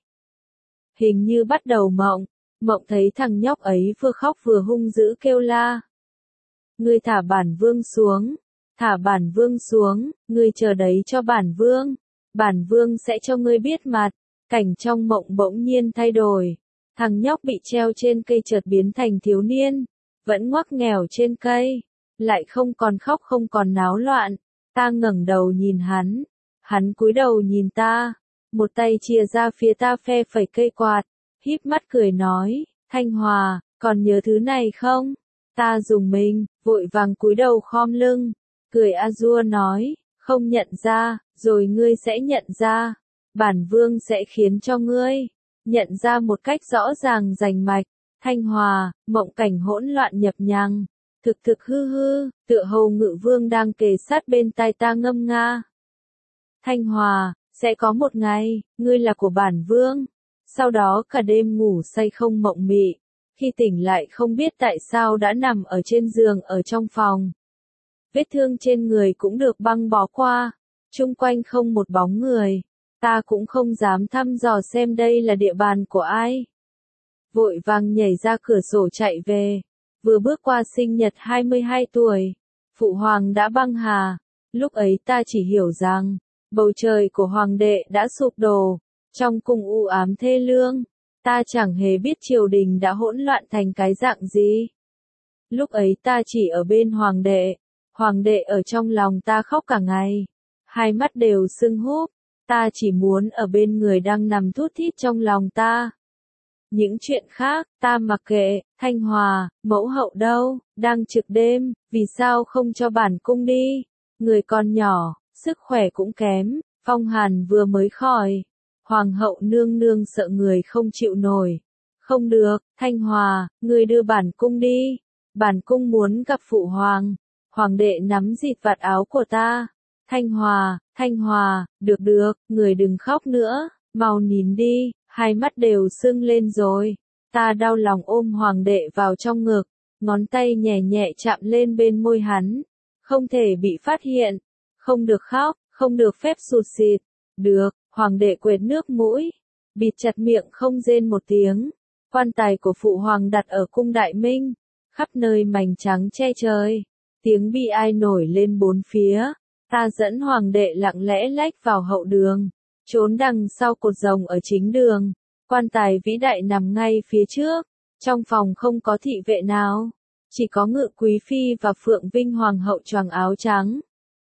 Hình như bắt đầu mộng, mộng thấy thằng nhóc ấy vừa khóc vừa hung dữ kêu la. Ngươi thả bản vương xuống, thả bản vương xuống, ngươi chờ đấy cho bản vương, bản vương sẽ cho ngươi biết mặt. Cảnh trong mộng bỗng nhiên thay đổi, thằng nhóc bị treo trên cây chợt biến thành thiếu niên, vẫn ngoắc nghèo trên cây, lại không còn khóc không còn náo loạn. Ta ngẩng đầu nhìn hắn, hắn cúi đầu nhìn ta, một tay chìa ra phía ta phe phẩy cây quạt, híp mắt cười nói, Thanh Hòa, còn nhớ thứ này không? Ta rùng mình, vội vàng cúi đầu khom lưng, cười a dua nói, không nhận ra, rồi ngươi sẽ nhận ra, bản vương sẽ khiến cho ngươi nhận ra một cách rõ ràng rành mạch. Thanh Hòa, mộng cảnh hỗn loạn nhập nhằng, thực thực hư hư, tựa hồ Ngự Vương đang kề sát bên tai ta ngâm nga. Thanh Hòa, sẽ có một ngày, ngươi là của bản vương. Sau đó cả đêm ngủ say không mộng mị, khi tỉnh lại không biết tại sao đã nằm ở trên giường ở trong phòng. Vết thương trên người cũng được băng bó qua, chung quanh không một bóng người, ta cũng không dám thăm dò xem đây là địa bàn của ai. Vội vàng nhảy ra cửa sổ chạy về, vừa bước qua sinh nhật hai mươi hai tuổi, phụ hoàng đã băng hà, lúc ấy ta chỉ hiểu rằng, bầu trời của hoàng đệ đã sụp đổ, trong cung u ám thê lương, ta chẳng hề biết triều đình đã hỗn loạn thành cái dạng gì. Lúc ấy ta chỉ ở bên hoàng đệ, hoàng đệ ở trong lòng ta khóc cả ngày, hai mắt đều sưng húp, ta chỉ muốn ở bên người đang nằm thút thít trong lòng ta. Những chuyện khác, ta mặc kệ. Thanh Hòa, mẫu hậu đâu, đang trực đêm, vì sao không cho bản cung đi? Người còn nhỏ, sức khỏe cũng kém, phong hàn vừa mới khỏi. Hoàng hậu nương nương sợ người không chịu nổi. Không được, Thanh Hòa, người đưa bản cung đi. Bản cung muốn gặp phụ hoàng. Hoàng đệ nắm dịt vạt áo của ta. Thanh Hòa, Thanh Hòa, được được, người đừng khóc nữa, mau nín đi, hai mắt đều sưng lên rồi. Ta đau lòng ôm hoàng đệ vào trong ngực, ngón tay nhẹ nhẹ chạm lên bên môi hắn. Không thể bị phát hiện, không được khóc, không được phép sụt sịt. Được, hoàng đệ quệt nước mũi, bịt chặt miệng không rên một tiếng. Quan tài của phụ hoàng đặt ở cung Đại Minh, khắp nơi mảnh trắng che trời. Tiếng bi ai nổi lên bốn phía. Ta dẫn hoàng đệ lặng lẽ lách vào hậu đường, trốn đằng sau cột rồng ở chính đường. Quan tài vĩ đại nằm ngay phía trước, trong phòng không có thị vệ nào, chỉ có Ngự Quý Phi và Phượng Vinh Hoàng hậu choàng áo trắng.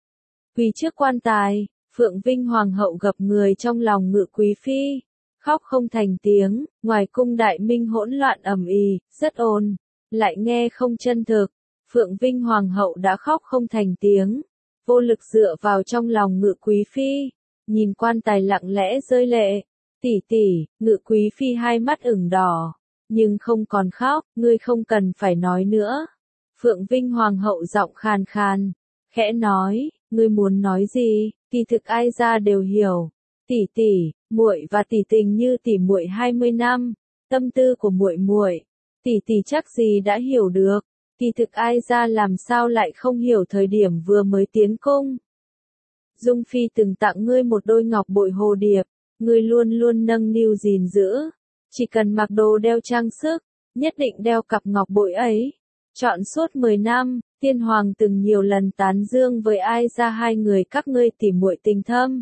Quỳ trước quan tài, Phượng Vinh Hoàng hậu gập người trong lòng Ngự Quý Phi, khóc không thành tiếng. Ngoài cung Đại Minh hỗn loạn ầm ĩ, rất ồn, lại nghe không chân thực. Phượng Vinh Hoàng hậu đã khóc không thành tiếng, vô lực dựa vào trong lòng Ngự Quý Phi, nhìn quan tài lặng lẽ rơi lệ. Tỷ tỷ, Ngự Quý Phi hai mắt ửng đỏ, nhưng không còn khóc, ngươi không cần phải nói nữa. Phượng Vinh Hoàng hậu giọng khàn khàn, khẽ nói, ngươi muốn nói gì, kỳ thực ai ra đều hiểu. Tỷ tỷ, muội và tỷ tình như tỷ muội hai mươi năm, tâm tư của muội muội, tỷ tỷ chắc gì đã hiểu được. Kỳ thực ai ra làm sao lại không hiểu thời điểm vừa mới tiến cung. Dung Phi từng tặng ngươi một đôi ngọc bội hồ điệp, ngươi luôn luôn nâng niu gìn giữ. Chỉ cần mặc đồ đeo trang sức, nhất định đeo cặp ngọc bội ấy. Chọn suốt mười năm, tiên hoàng từng nhiều lần tán dương với ai ra hai người các ngươi tỉ muội tình thâm.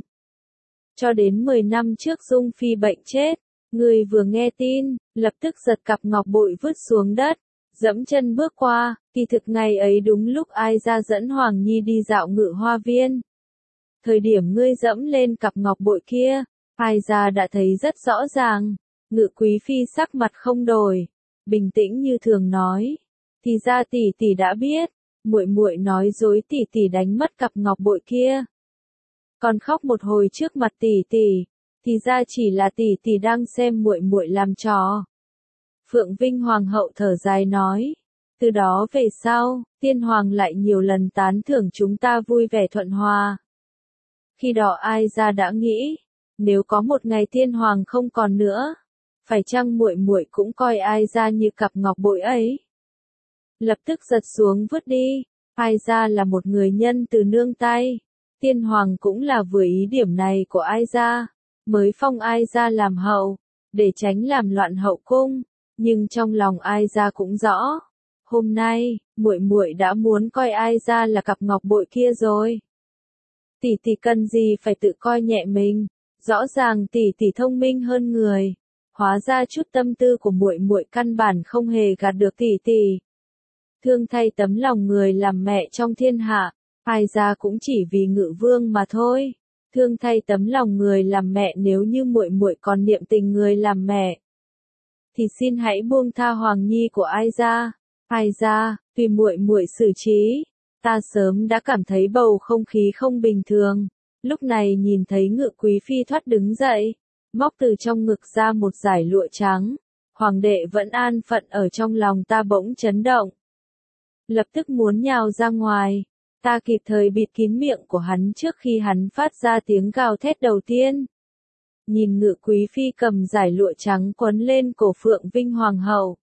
Cho đến mười năm trước Dung Phi bệnh chết, ngươi vừa nghe tin, lập tức giật cặp ngọc bội vứt xuống đất. Dẫm chân bước qua, kỳ thực ngày ấy đúng lúc ai ra dẫn Hoàng Nhi đi dạo Ngự Hoa Viên. Thời điểm ngươi dẫm lên cặp ngọc bội kia, ai ra đã thấy rất rõ ràng, Ngự Quý Phi sắc mặt không đổi, bình tĩnh như thường nói, thì ra tỷ tỷ đã biết, muội muội nói dối tỷ tỷ đánh mất cặp ngọc bội kia. Còn khóc một hồi trước mặt tỷ tỷ, thì ra chỉ là tỷ tỷ đang xem muội muội làm trò. Phượng Vinh Hoàng hậu thở dài nói, từ đó về sau, tiên hoàng lại nhiều lần tán thưởng chúng ta vui vẻ thuận hòa. Khi đó ai ra đã nghĩ, nếu có một ngày tiên hoàng không còn nữa, phải chăng muội muội cũng coi ai ra như cặp ngọc bội ấy. Lập tức giật xuống vứt đi, ai ra là một người nhân từ nương tay, tiên hoàng cũng là vừa ý điểm này của ai ra, mới phong ai ra làm hậu, để tránh làm loạn hậu cung, nhưng trong lòng ai ra cũng rõ, hôm nay, muội muội đã muốn coi ai ra là cặp ngọc bội kia rồi. Tỷ tỷ cần gì phải tự coi nhẹ mình, rõ ràng tỷ tỷ thông minh hơn người, hóa ra chút tâm tư của muội muội căn bản không hề gạt được tỷ tỷ. Thương thay tấm lòng người làm mẹ trong thiên hạ, ai ra cũng chỉ vì Ngự Vương mà thôi. Thương thay tấm lòng người làm mẹ, nếu như muội muội còn niệm tình người làm mẹ, thì xin hãy buông tha Hoàng Nhi của ai ra. Ai ra, tùy muội muội xử trí. Ta sớm đã cảm thấy bầu không khí không bình thường. Lúc này nhìn thấy Ngự Quý phi thoát đứng dậy, móc từ trong ngực ra một dải lụa trắng. Hoàng đệ vẫn an phận ở trong lòng ta bỗng chấn động. Lập tức muốn nhào ra ngoài. Ta kịp thời bịt kín miệng của hắn trước khi hắn phát ra tiếng gào thét đầu tiên. Nhìn Ngự Quý phi cầm dải lụa trắng quấn lên cổ Phượng Vinh Hoàng hậu.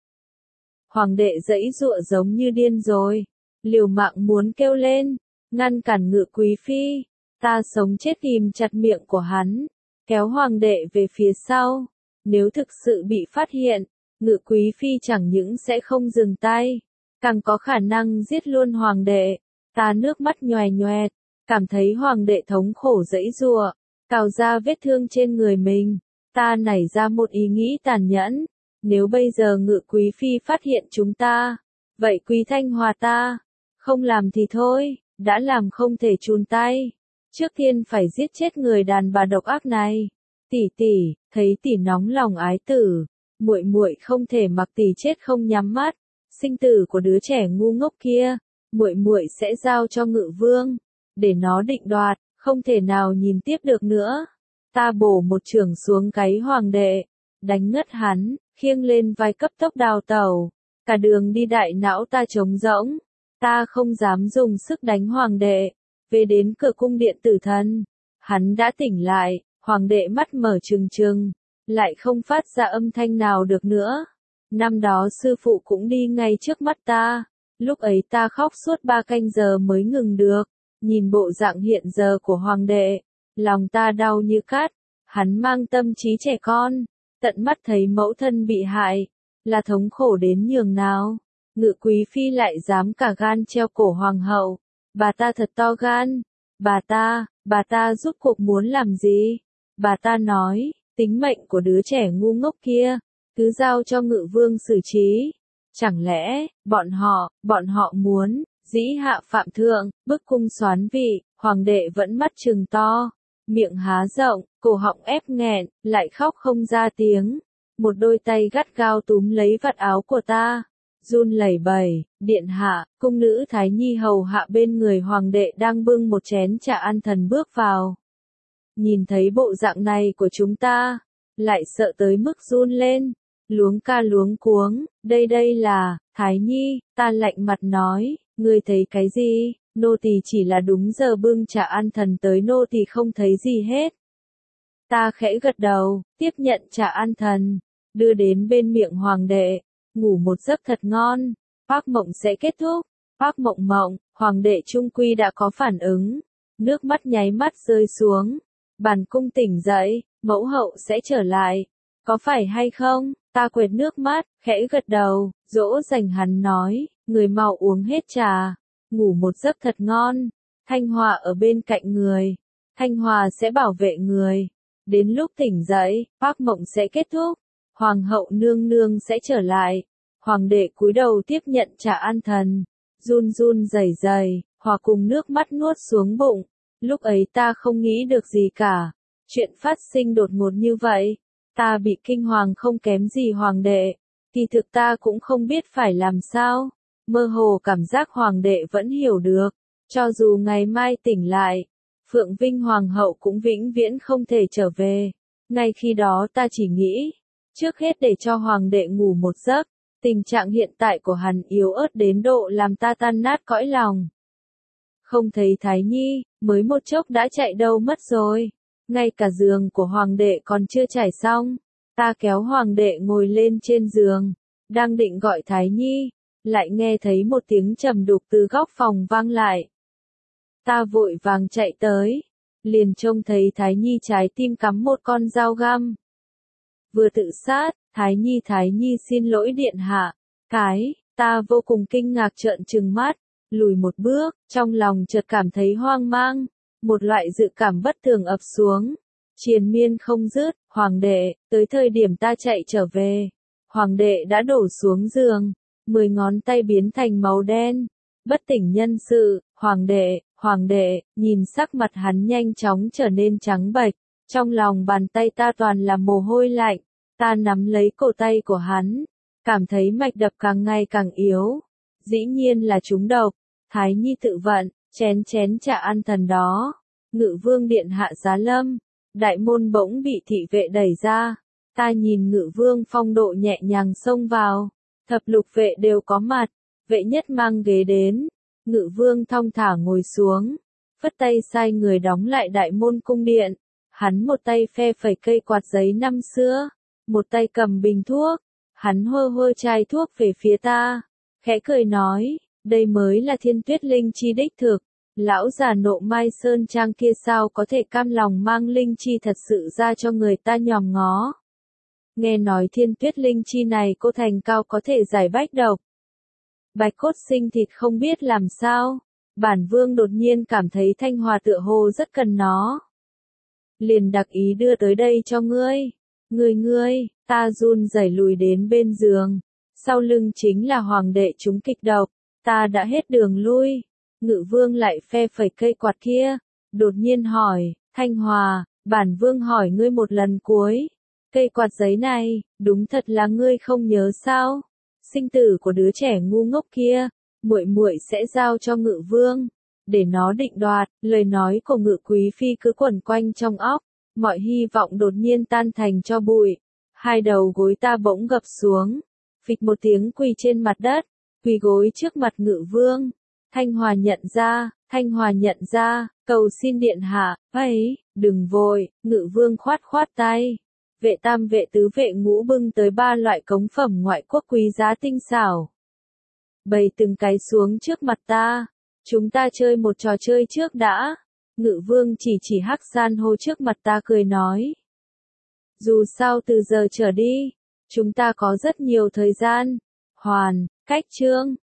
Hoàng đệ giãy giụa giống như điên rồi, liều mạng muốn kêu lên, ngăn cản Ngự Quý phi. Ta sống chết ghim chặt miệng của hắn, kéo hoàng đệ về phía sau. Nếu thực sự bị phát hiện, Ngự Quý phi chẳng những sẽ không dừng tay, càng có khả năng giết luôn hoàng đệ. Ta nước mắt nhoè nhoẹt, cảm thấy hoàng đệ thống khổ giãy giụa, cào ra vết thương trên người mình. Ta nảy ra một ý nghĩ tàn nhẫn, nếu bây giờ Ngự Quý phi phát hiện chúng ta, vậy Quý Thanh Hòa ta, không làm thì thôi, đã làm không thể chùn tay. Trước tiên phải giết chết người đàn bà độc ác này. Tỷ tỷ, thấy tỷ nóng lòng ái tử, muội muội không thể mặc tỷ chết không nhắm mắt. Sinh tử của đứa trẻ ngu ngốc kia, muội muội sẽ giao cho Ngự Vương, để nó định đoạt, không thể nào nhìn tiếp được nữa. Ta bổ một chưởng xuống gáy hoàng đệ, đánh ngất hắn, khiêng lên vai cấp tốc đào tẩu. Cả đường đi đại não ta trống rỗng, ta không dám dùng sức đánh hoàng đệ. Về đến cửa cung điện tử thần, hắn đã tỉnh lại, hoàng đệ mắt mở trừng trừng, lại không phát ra âm thanh nào được nữa. Năm đó sư phụ cũng đi ngay trước mắt ta, lúc ấy ta khóc suốt ba canh giờ mới ngừng được. Nhìn bộ dạng hiện giờ của hoàng đệ, lòng ta đau như cát. Hắn mang tâm trí trẻ con, tận mắt thấy mẫu thân bị hại, là thống khổ đến nhường nào. Ngự Quý phi lại dám cả gan treo cổ hoàng hậu. Bà ta thật to gan. Bà ta, bà ta rốt cuộc muốn làm gì? Bà ta nói, tính mệnh của đứa trẻ ngu ngốc kia, cứ giao cho Ngự Vương xử trí. Chẳng lẽ, bọn họ, bọn họ muốn, dĩ hạ phạm thượng, bức cung soán vị. Hoàng đệ vẫn mắt trừng to, miệng há rộng, cổ họng ép nghẹn, lại khóc không ra tiếng. Một đôi tay gắt gao túm lấy vạt áo của ta, run lẩy bẩy. Điện hạ, cung nữ Thái Nhi hầu hạ bên người hoàng đệ đang bưng một chén trà an thần bước vào. Nhìn thấy bộ dạng này của chúng ta, lại sợ tới mức run lên, luống ca luống cuống. Đây đây là, Thái Nhi, ta lạnh mặt nói, ngươi thấy cái gì? Nô tỳ chỉ là đúng giờ bưng trà an thần tới, nô tỳ không thấy gì hết. Ta khẽ gật đầu, tiếp nhận trà an thần, đưa đến bên miệng hoàng đệ, ngủ một giấc thật ngon, ác mộng sẽ kết thúc. Ác mộng mộng, hoàng đệ trung quy đã có phản ứng, nước mắt nháy mắt rơi xuống. Bản cung tỉnh dậy, mẫu hậu sẽ trở lại, có phải hay không? Ta quệt nước mắt, khẽ gật đầu, dỗ dành hắn nói, người mau uống hết trà, ngủ một giấc thật ngon. Thanh Hòa ở bên cạnh người, Thanh Hòa sẽ bảo vệ người. Đến lúc tỉnh dậy, ác mộng sẽ kết thúc, hoàng hậu nương nương sẽ trở lại. Hoàng đệ cúi đầu tiếp nhận trà an thần, run run rẩy rẩy, hòa cùng nước mắt nuốt xuống bụng. Lúc ấy ta không nghĩ được gì cả, chuyện phát sinh đột ngột như vậy, ta bị kinh hoàng không kém gì hoàng đệ. Kỳ thực ta cũng không biết phải làm sao. Mơ hồ cảm giác hoàng đệ vẫn hiểu được. Cho dù ngày mai tỉnh lại, Phượng Vinh Hoàng hậu cũng vĩnh viễn không thể trở về. Ngay khi đó ta chỉ nghĩ, trước hết để cho hoàng đệ ngủ một giấc. Tình trạng hiện tại của hắn yếu ớt đến độ làm ta tan nát cõi lòng. Không thấy Thái Nhi, mới một chốc đã chạy đâu mất rồi. Ngay cả giường của hoàng đệ còn chưa trải xong. Ta kéo hoàng đệ ngồi lên trên giường, đang định gọi Thái Nhi, lại nghe thấy một tiếng trầm đục từ góc phòng vang lại. Ta vội vàng chạy tới, liền trông thấy Thái Nhi trái tim cắm một con dao găm. Vừa tự sát, Thái Nhi Thái Nhi xin lỗi điện hạ. Cái, ta vô cùng kinh ngạc trợn trừng mắt, lùi một bước, trong lòng chợt cảm thấy hoang mang, một loại dự cảm bất thường ập xuống. Triền miên không dứt, hoàng đệ, tới thời điểm ta chạy trở về, hoàng đệ đã đổ xuống giường, mười ngón tay biến thành màu đen, bất tỉnh nhân sự. Hoàng đệ, hoàng đệ, nhìn sắc mặt hắn nhanh chóng trở nên trắng bệch, trong lòng bàn tay ta toàn là mồ hôi lạnh, ta nắm lấy cổ tay của hắn, cảm thấy mạch đập càng ngày càng yếu, dĩ nhiên là trúng độc. Thái Nhi tự vận, chén chén trà ăn thần đó. Ngự vương điện hạ giá lâm, đại môn bỗng bị thị vệ đẩy ra, ta nhìn Ngự vương phong độ nhẹ nhàng xông vào, thập lục vệ đều có mặt, vệ nhất mang ghế đến, Ngự vương thong thả ngồi xuống, phất tay sai người đóng lại đại môn cung điện, hắn một tay phe phẩy cây quạt giấy năm xưa, một tay cầm bình thuốc, hắn hơ hơ chai thuốc về phía ta, khẽ cười nói, đây mới là Thiên Tuyết linh chi đích thực. Lão già nộ Mai Sơn Trang kia sao có thể cam lòng mang linh chi thật sự ra cho người ta nhòm ngó. Nghe nói Thiên Tuyết linh chi này cô thành cao có thể giải bách độc. Bạch cốt sinh thịt không biết làm sao, bản vương đột nhiên cảm thấy Thanh Hòa tựa hồ rất cần nó. Liền đặc ý đưa tới đây cho ngươi. Ngươi ngươi, ta run rẩy lùi đến bên giường, sau lưng chính là hoàng đệ trúng kịch độc, ta đã hết đường lui. Ngự vương lại phe phẩy cây quạt kia, đột nhiên hỏi, Thanh Hòa, bản vương hỏi ngươi một lần cuối, cây quạt giấy này, đúng thật là ngươi không nhớ sao? Sinh tử của đứa trẻ ngu ngốc kia, muội muội sẽ giao cho Ngự vương, để nó định đoạt. Lời nói của Ngự quý phi cứ quẩn quanh trong óc, mọi hy vọng đột nhiên tan thành tro bụi. Hai đầu gối ta bỗng gập xuống, phịch một tiếng quỳ trên mặt đất, quỳ gối trước mặt Ngự vương. Thanh Hòa nhận ra, Thanh Hòa nhận ra, cầu xin điện hạ, ấy, đừng vội. Ngự vương khoát khoát tay. Vệ tam vệ tứ vệ ngũ bưng tới ba loại cống phẩm ngoại quốc quý giá tinh xảo. Bày từng cái xuống trước mặt ta. Chúng ta chơi một trò chơi trước đã. Ngự vương chỉ chỉ hắc san hô trước mặt ta cười nói. Dù sao từ giờ trở đi, chúng ta có rất nhiều thời gian. Hoàn, cách chương.